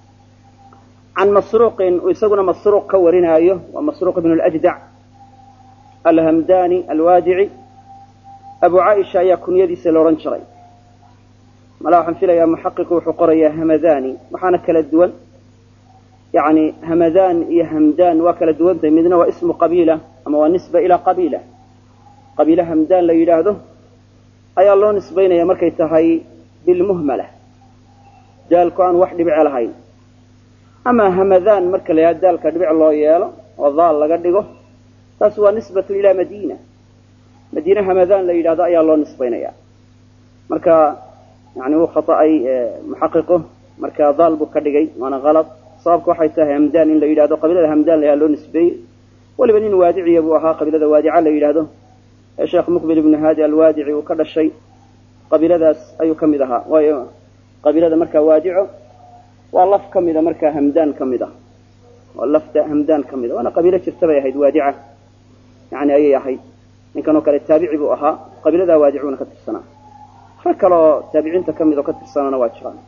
can masruuqin uu isaguna masruuq ka warinaayo waa masruuq ibnu ljdac alhamdani alwaadici. abu caaisha ayaa kunyadiisa la odhan jiray. malaa waxaan filayaa muxaqiqu wuxuu qorayaa hamadani waxaana kala duwan yani hamadan iyo hamdan waa kala duwantahay. midna waa ismu qabiila ama waa nisba ilaa qabiila. qabiila hamdan la yidhaahdo ayaa loo nisbaynaya markay tahay bilmuhmala daalku aan wax dhibic lahayn. ama hamadan marka la yidhahdo daalka dhibic loo yeelo oo daal laga dhigo taas waa nisbatu ilaa madiina. madiina hamadan la yidhahdo ayaa loo nisbaynaya. marka yani uu khata'ay muxaqiqu marka daal buu ka dhigay waana qalad. sababku waxay tahay hamdan in la yidhahdo qabiilada hamdan la loo nisbeeyey. waliba nin waadiciya buu ahaa qabiilada waadica la yidhaahdo ee sheekh muqbil ibnu haadi alwaadici uu ka dhashay qabiiladaas ayuu ka mid ahaa. waayo qabiilada markaa waadico waa laf ka mida markaa hamdan ka mid ah waa lafta hamdan ka mid a waana qabiilo jirta bay ahayd waadica yani ayay ahayd. ninkan oo kale taabici buu ahaa qabiiladaa waadicuuna ka tirsanaa. rag kaleoo taabiciinta ka mid oo ka tirsanana waa jiraan.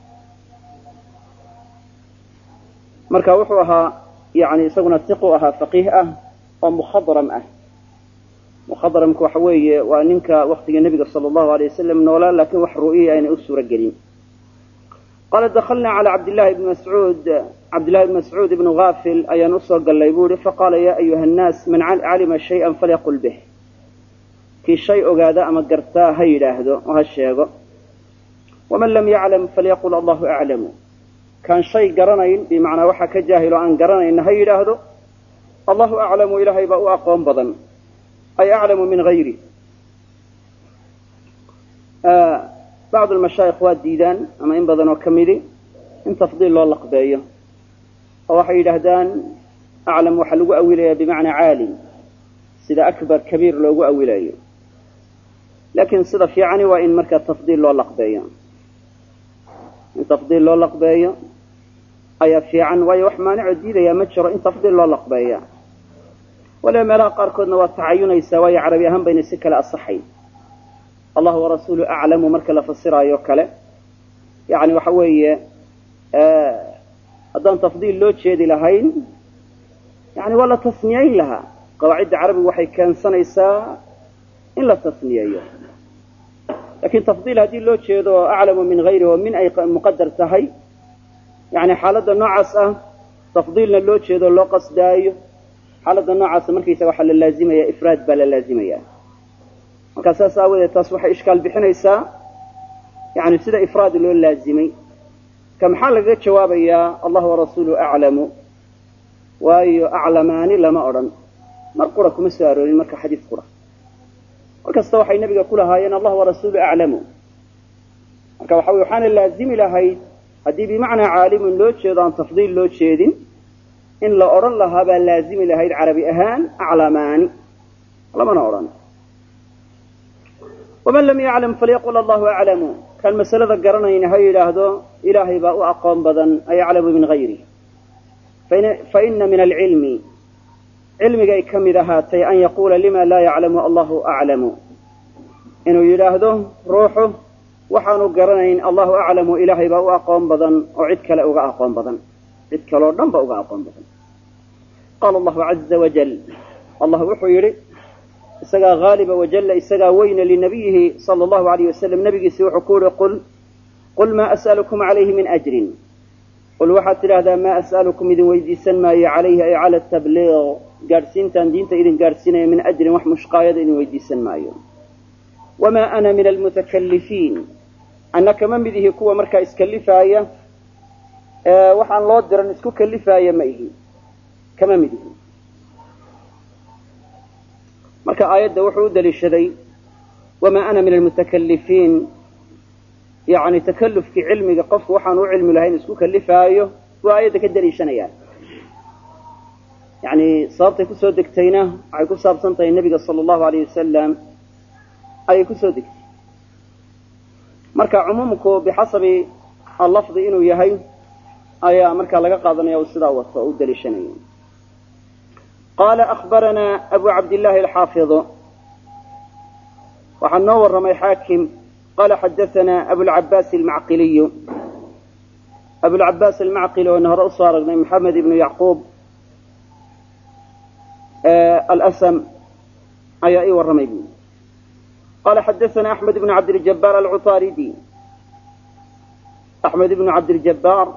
marka wuxuu ahaa yani isaguna iqu ahaa faqiih ah oo mukhadram ah. mukhadramku waxa weeye waa ninka waktiga nebiga sala allahu alay wasalam noolaa laakiin wax ru'yiya aynay u suuro gelin. قال دخلنا على عبد الله بن مسعود بن غافل أي نصر الليبوري فقال يا أيها الناس من علم شيئا فليقل به كي شيء هذا أما قرتا هيدا وهالشيء ومن لم يعلم فليقل الله أعلم كان شيء قرنين بمعنى وحك جاهل عن قرنين هيدا الله أعلم إلهي بأو أقوم بضن أي أعلم من غيري. بعض المشايخ والديدان أما إن بضن وكملي إن تفضيل الله لقبايا أو حيد هدان أعلم وحلو أولي بمعنى عالم سيدا أكبر كبير لو أولي لكن سيدا في عني وإن مركز تفضيل الله لقبايا إن تفضيل الله لقبايا أي في عن ويوحمان عديدة يا متشر إن تفضيل الله لقبايا ولا ملا قاركودنا والتعاين يساوي عربي أهم بين السكة الصحي الله ورسوله أعلم مركز فسرها يوكله يعني وحوي أدان تفضيل لو تشيدي لهين يعني ولا تصنيعين لها قواعد عربي وحي كان سنيسا إلا تصنيعيه لكن تفضيل هذه لو تشيدو أعلم من غيره ومن أي مقدر تهي يعني حالة النوعسة تفضيلنا لو تشيدو لو قصدايه حالة النوعسة مركي يسوي حل اللازمة يا إفراد بلا لازمة يا وكاساس أول تصبح إشكال بحنيسا يعني سيدا إفراد له اللازمي كم حال قد جواب يا الله ورسوله أعلم وأي أعلمان لما أرن مرقركم السارون مرك حديث قرى وكاستوحي النبي كلها ين الله ورسوله أعلم وكوحوي حان اللازم لهي هدي بمعنى عالم لو تشيدان تفضيل لو تشيدين إن لا أرن لها باللازم لهي العربي أهان أعلمان لما أرن ومن لم يعلم فليقل الله أعلم كان مسألة ذكرنا إن هاي إلهي باء أقوم بدن أي أعلم من غيره فإن من العلم علم جاي كم ذهاتي أن يقول لما لا يعلم الله أعلم إنه يلاهده روحه وحانو قرنين الله أعلم إلهي باء أقوم بدن وعدك لأوغا أقوم بدن عدك لأردن باء أقوم بدن قال الله عز وجل الله وحيري إسقى غالب وجل إسقى وين لنبيه صلى الله عليه وسلم نبي سوى حكور قل ما أسألكم عليه من أجر قل وحت هذا ما أسألكم إذن ويديسن ما عليه أي على التبليغ قارسين تندين إذن قارسين من أجر وحمش قايد إذن ويديسن ما يوم وما أنا من المتكلفين أنك من بذيه كوة مركا إسكالفاية وحان الله درن إسكو كالفاية مايه كما مذيه marka aayada wuxuu dalishaday wama ana min almutakallifin yaani takallufki cilmiga qofku waxaan u cilmi lahayn isku kalifaayo waa aayada ka dalishanaya yaani sababta ku soo degtayna ay ku saabsantahay nabiga sallallahu alayhi wasallam ay ku soo degtay marka umumku bihasabi al-lafz inuu yahay ayaa marka laga qaadanaya sida wato u dalishanaya قال أخبرنا أبو عبد الله الحافظ وحنور رمي حاكم قال حدثنا أبو العباس المعقلي أبو العباس المعقلي وأنه رأس محمد بن يعقوب الأسم أي والرمي قال حدثنا أحمد بن عبد الجبار العطاردي أحمد بن عبد الجبار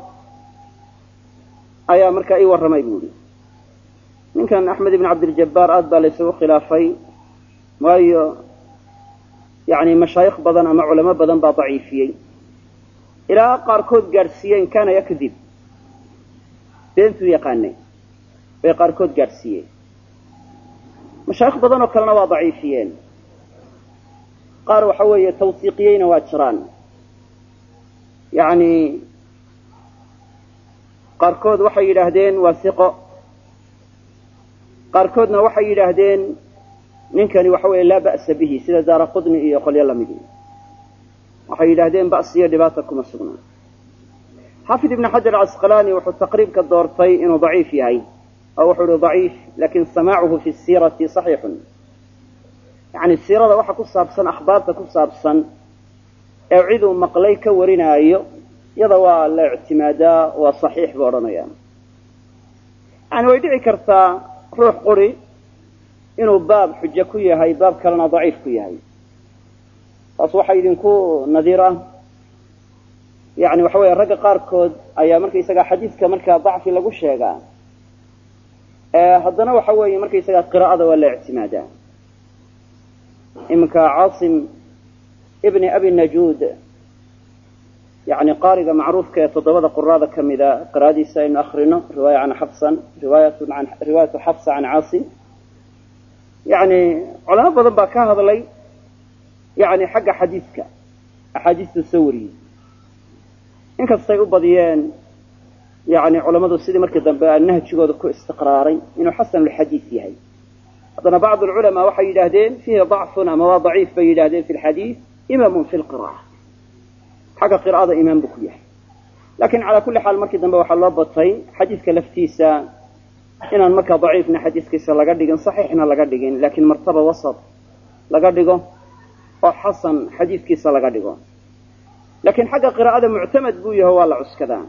أي مركا أي والرمي من كان أحمد بن عبد الجبار أدبى ليسوا خلافي وهي يعني مشايخ بدن أما علماء بدن ضعيفين إلى قاركود جارسيا كان يكذب بنت يقاني بقاركود جارسيا مشايخ بدن وكلنا ضعيفين قاروا حوية توثيقيين واتشران يعني قاركود وحي لهدين واثقة قاركودنا waxay yiraahdeen ninkani waxa weey la ba'sa bihi sida daara qudni iyo qolyo la mid waxay yiraahdeen ba'siyo dhibaato kuma sugnaa حافظ ابن حجر العسقلاني wuxuu taqriib ka doortay inuu dhaif yahay aw wuxuu dhaif laakin samaacuhu fi sirati sahih yani sirada waxa ku saabsan akhbaarta ku saabsan ee ciidu maqlay ka warinaayo yada waa la i'timaada waa sahih booranayaan yani way dhici kartaa روح قري إنه باب حجة كوية هاي باب كلنا ضعيف كوية هاي أصبح يدنكو نذيرة yani waxa weeye ragga qaarkood ayaa markaysaga xadiidka markaa dacfi lagu sheegaa haddana waxa weeye markaysaga qiraa'ada waa la ictimaadaa. iminka caasim ibni abi najuud yani qaariga macruufka ee 7 quraada ka mida qiraa'adiisa aynu akhrino riwaayatu xafsa can caasim yani culamo badan baa ka hadlay yani xagga xadiidka axaadiista soo wariyey inkastay u badiyeen yani culamadu sidii markii dambe nahjigooda ku istiqraaray inuu xasanulxadiid yahay. haddana bacd alculamaa waxay yidhaahdeen fiihi dacfun ama waa daciif bay yidhahdeen fi lxadiid imaamun fi lqira'a xagga qira'ada imaam buu ku yahay. laakiin calaa kulli xaal markii dambe waxaa loo batay xadiidka laftiisa inaan markaa daciifna xadiiskiisa laga dhigin saxiixna laga dhigin laakiin martaba wasat laga dhigo oo xasan xadiidkiisa laga dhigo. laakiin xagga qiraa'ada muctamad buu yaho waa la cuskadaa.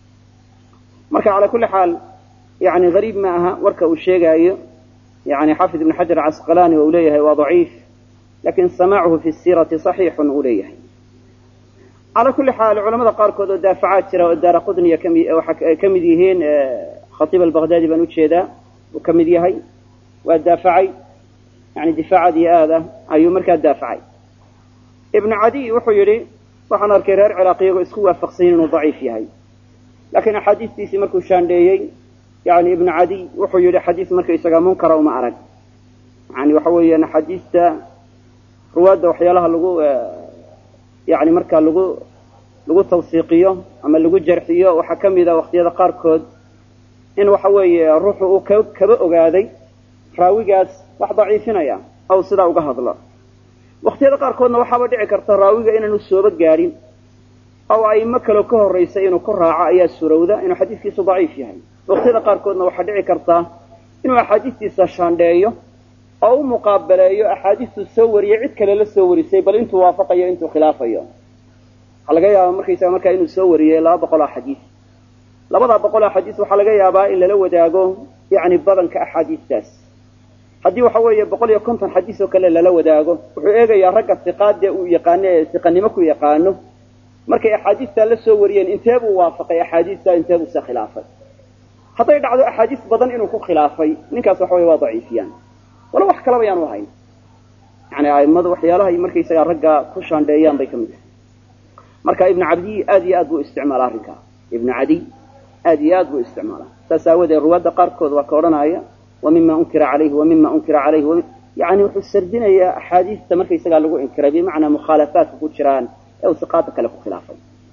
marka calaa kulli xaal yani gariib ma aha warka uu sheegaayo yani xaafid ibn xajar casqalaani uu leeyahay waa daciif lakin samaacuhu fi siirati saxiixun uu leeyahay. calaa kulli xaal culamada qaarkood oo daafacaad jira oo daara qudniya ay ka mid yihiin khatiib albaghdadi baan ujeedaa uu ka mid yahay waa daafacay yani difaacad iyo aada ayuu markaa daafacay. ibnu cadiy wuxuu yidhi waxaan arkay reer ciraaq iyagoo isku waafaqsanyin inuu daciif yahay laakiin axaadiistiisii markuu shaandheeyey yani ibnu cadiy wuxuu yidhi xadiis markaysaga munkara uma arag yani waxa weeyaan axaadiista ruwaadda waxyaalaha lagu yani markaa lagu tawsiiqiyo ama lagu jarxiyo waxaa ka mida waqtiyada qaarkood in waxa weeye ruuxu uu kaba ogaaday raawigaas wax daciifinaya aw sidaa uga hadlo. waqtiyada qaarkoodna waxaaba dhici karta raawiga inaanu sooba gaadhin aw aimo kaloo ka horraysay inuu ku raaco ayaa surowda inuu xadiiskiisu daciif yahay. waqtiyada qaarkoodna waxaa dhici karta inuu axaadiistiisa shaandheeyo oo u muqaabaleeyo axaadiistuu soo wariyey cid kale la soo warisay bal intuu waafaqayo intuu khilaafayo. waxaa laga yaabaa markaysaga markaa inuu soo wariyey 200 axaadiis 200 axaadiis waxaa laga yaabaa in lala wadaago yani badanka axaadiistaas. haddii waxa weeye 150 xadiis oo kale lala wadaago wuxuu eegayaa ragga siqaade uu yaqaano ee siqanimo ku yaqaano markay axaadiista la soo wariyeen intee buu waafaqay axaadiista intee buu sa khilaafay. hadday dhacdo axaadiis badan inuu ku khilaafay ninkaas waxa weeye waa daciifiyaan wala wax kale bayaan u hayn yani aimadu waxyaalaha markaysaga ragga ku shaandheeyaan bay ka mid tahay. marka ibnu cabdi aad iyo aad buu isticmaalaa arrinka ibnu cadi aad iyo aad buu isticmaalaa saas aawadeed ruwaadda qaarkood waa ka odhanaya ومما أنكر عليه يعني wuxuu sardinayaa axaadiista markaysagaa lagu inkiray bimacnaa mukhaalafaatka ku jiraan ee uu siqaadka kale ku khilaafay.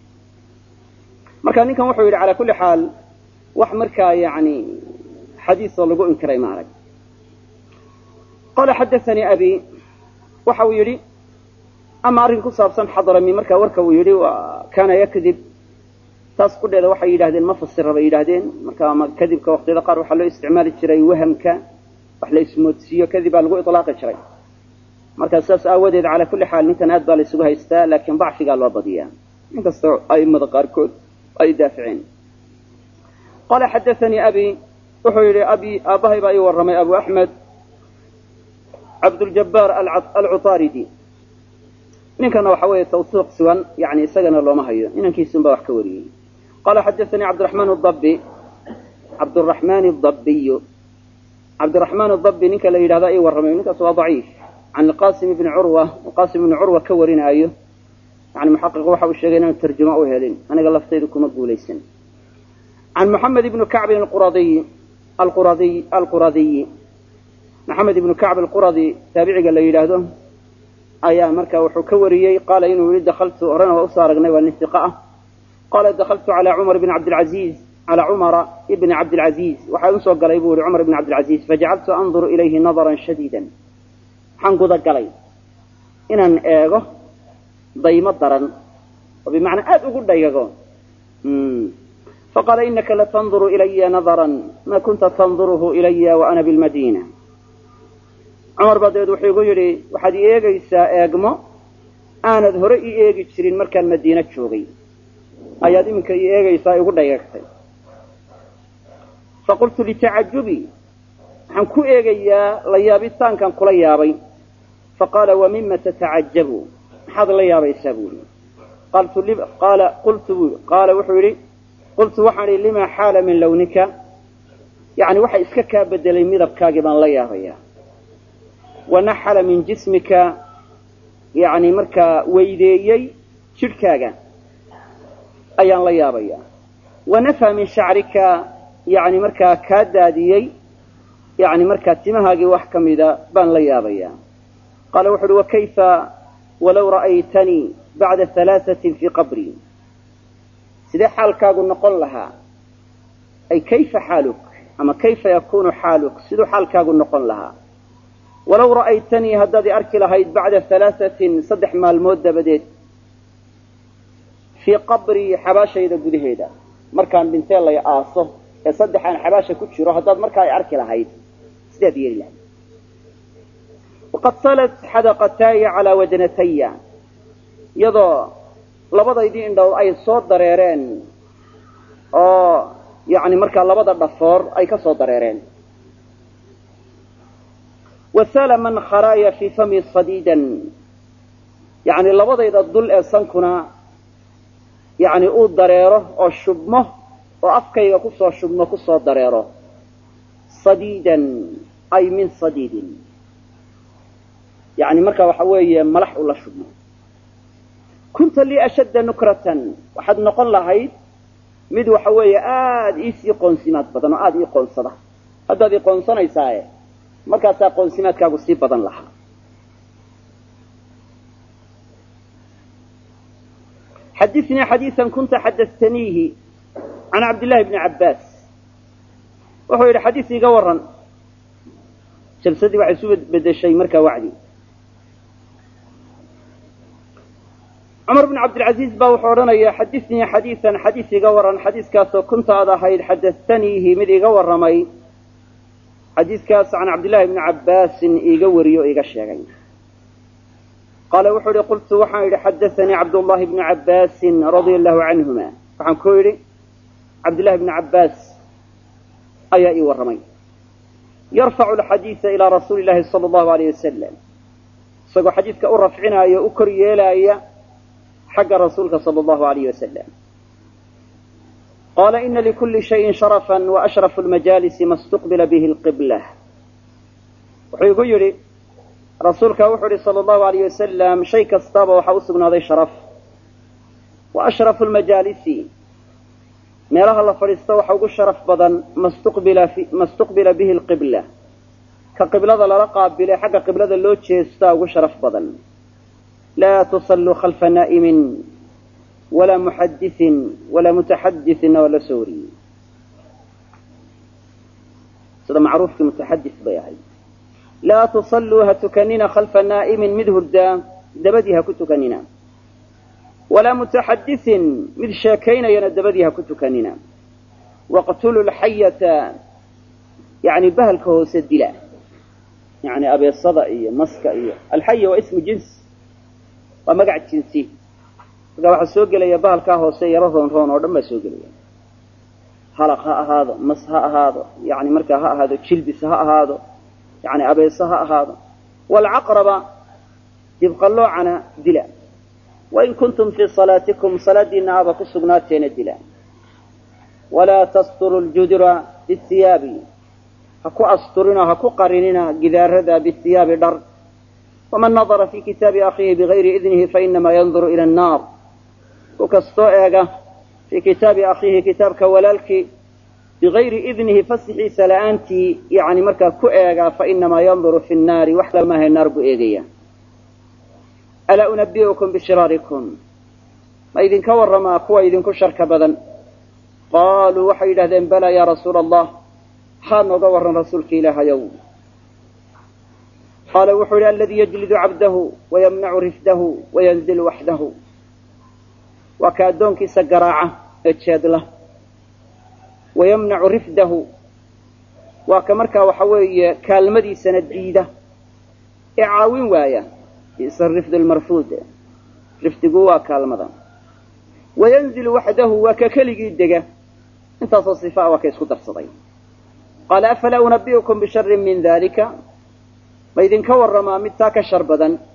marka ninkan wuxuu yidhi calaa kulli xaal wax markaa yani xadiisoo lagu inkiray ma arag. qaala xadaanii abi waxa uu yidhi ama arrin ku saabsan xadrami markaa warka uu yidhi kaana yakdib taas qudheeda waxay yidhahdeen ma fasira bay yidhahdeen marka ama kadibka waqtiyada qaar waxaa loo isticmaali jiray wahamka wax la ismoodsiiyo kadib baa lagu ilaaqi jiray. marka saas aawadeed calaa kulli xaal ninkan aad baa la isugu haystaa laakiin dacfigaa loo badiyaa inkastoo aimada qaarkood ay daaficeen. qaala xadaanii abi wuxuu yidhi abi aabbahay baa ii warramay abu axmed cabduljabaar alcutaaridi ninkana waxa weeye tawsiiq sugan yani isagana looma hayo inankiisunbaa wax ka wariyey. qaala xadaanii cabdiraxmaan الضبي ninka la yidhahda ii warramay ninkaas waa daciif can alqasim ibni curwa qasim ibni curwa ka warinaayo yani muxaqiq waxa uu sheegay inaanu tarjuma u helin aniga laftaydu kuma guulaysan. can moxamed ibni kacbin alquradiyi maxamed ibnu kacb alquradi taabiciga la yidhaahdo ayaa marka wuxuu ka wariyey qaala inuu yidhi dakaltu horena waa usoo aragnay waa nin siqa ah qaala dakaltu calaa cumar bn cabdilcaziiz على عمر بن عبد العزيز وحاول قال يقول عمر بن عبد العزيز فجعلت أنظر إليه نظرا شديدا حنقض قلي إن أيغه ضيمة ضرا وبمعنى أقول ديغه فقال إنك لتنظر إلي نظرا ما كنت تنظره إلي وأنا بالمدينة عمر بدأ يقول لي وحد إيغيسا إيغمو أنا ظهري إيغي تشرين مركا المدينة شوغي أيادي منك إيغيسا يقول ديغتي فقلت لتعجبي عن كو إيغيا ليابستان كان كل يابي فقال ومما تتعجبوا حظ ليابي سابولي qaala wuxuu yidhi qultu waxaan idhi lima xaala min lawnika yani waxa iska kaa bedelay midabkaagii baan la yaabayaa wanaxala min jismika yani markaa weydeeyey jidhkaaga ayaan la yaabayaa wanafa min shacrika yani markaa kaa daadiyey yani markaa timahaagii wax ka mida baan la yaabayaa qaala wuxu uhi wakayfa walow ra'aytanii bacda halaaثatin fii qabrii sidee xaalkaagu noqon lahaa ay kayfa xaaluk ama kayfa yakunu xaaluk siduu xaalkaagu noqon lahaa walow ra'aytanii haddaad i arki lahayd bacda halaaثatin 3 maalmood dabadeed fii qabrii xabaashayda gudaheeda markaan dhintee lay aaso ee 3 aan xabaasha ku jiro haddaad markaa i arki lahayd sidaad yeeli lahayd waqad salat xadaqataaya calaa wajnataya iyadoo labadaydii indhood ay soo dareereen oo yani markaa labada dhafoor ay ka soo dareereen wasala man kharaaya fii fami sadiidan yani labadayda dul ee sankuna yani uu dareero oo shubmo oo afkayga kusoo shubmo kusoo dareero sadiidan ay min sadiidin yani markaa waxa weeye malax ula shubmo kunta lii ashadda nukratan waxaad noqon lahayd mid waxa weeye aada iisii qoonsimaad badan oo aada ii qoonsada haddaad ii qoonsanaysaaye markaasaa qoonsimaadkaagu sii badan lahaa xadinii xadiian kunta xadastaniihi can cabdillahi bni cabbaas wuxuu yidhi xadiis iga waran jalsadii waxay isu bedeshay markaa wacdi cumar bn cabdilcaziiz baa wuxuu odhanayaa xadinii xadiian xadiis iga waran xadiiskaasoo kunta aad ahayd xadastaniihi mid iga warramay xadiiskaas can cabdillahi bni cabbaasin iiga wariyo o iiga sheegay qaala wuxuu yihi qultu waxaan yidhi xadaanii cabdullahi bni cabbaasin radia allahu canhuma waxaan ku yidhi cabdillahi bni cabbaas ayaa ii warramay yarfacu alxadiisa ilaa rasuuli llahi sala allahu alayh wasalam isagoo xadiidka u rafcinaayo o u kor yeelaaya xagga rasuulka sala allahu alayh wasalam qaala ina likulli shayin sharafan wa ashrafu lmajaalisi ma stuqbila bihi lqibla wuxuu igu yidhi rasuulka wuxuu yihi sala allahu alayh wasalam shay kastaaba waxaa u sugnaaday sharaf wa ashrafu lmajaalisi meelaha la fadhiisto waxa ugu sharaf badan ma stuqbila bihi lqibla ka qiblada lala qaabilay xagga qiblada loo jeestaa ugu sharaf badan laa tusalluu khalfa naa'imin walaa muxadiثin walaa mutaxadiثin waa la soo wariyey sida macruufkii mutaxadis bay ahayd laa tusalluu ha tukanina khalfa naa'imin mid hurdaa dabadii ha ku tukanina walaa mutaxadiثin mid sheekaynayana dabadii ha ku tukanina waqtuluu lxayata yani bahalka hoose dila yani abeesada iyo maska iyo alxaya waa ismu jins waa magac jinsi markaa waxaa soo gelaya bahalkaa hoose yaro roonroon oo dhan baa soo gelaya halaq ha ahaado mas ha ahaado yani markaa ha ahaado jilbis ha ahaado yani abeeso ha ahaado waalcaqraba dibqaloocana dila wain kuntum fii salaatikum salaadiina aba ku sugnaateena dila walaa tasturu ljudura bihiyaabi ha ku asturina ha ku qarinina gidaarada bihiyaabi dhar waman nadara fii kitaabi akhiihi bigayri idnihi fainamaa yanduru ila annaar ku kastoo eega fii kitaabi akhiihi kitaabka walaalkii bigayri idnihi fasixiisa la-aantii yani markaa ku eega fainamaa yanduru fi nnaari wax kale maahay naar buu eegaya alaa unabi'ukum bishiraarikum ma idinka warramaa kuwa idinku sharka badan qaaluu waxay yidhahdeen balaa yaa rasuula allah haa nooga warran rasuulka ilaahayow qaala wuxuu yihi aladii yajlidu cabdahu wayamnacu rifdahu wayanzilu waxdahu waa ka addoonkiisa garaaca ee jeedla wayamnacu rifdahu waa ka markaa waxa weeye kaalmadiisana diida ee caawin waaya bisa rifdu lmarfuud rifdigu waa kaalmada wayanzilu waxdahu waa ka keligii dega intaasoo sifaa waa ka isku darsaday qaala afalaa unabi'ukum bisharin min dalika ma idinka warramaa mid taa ka shar badan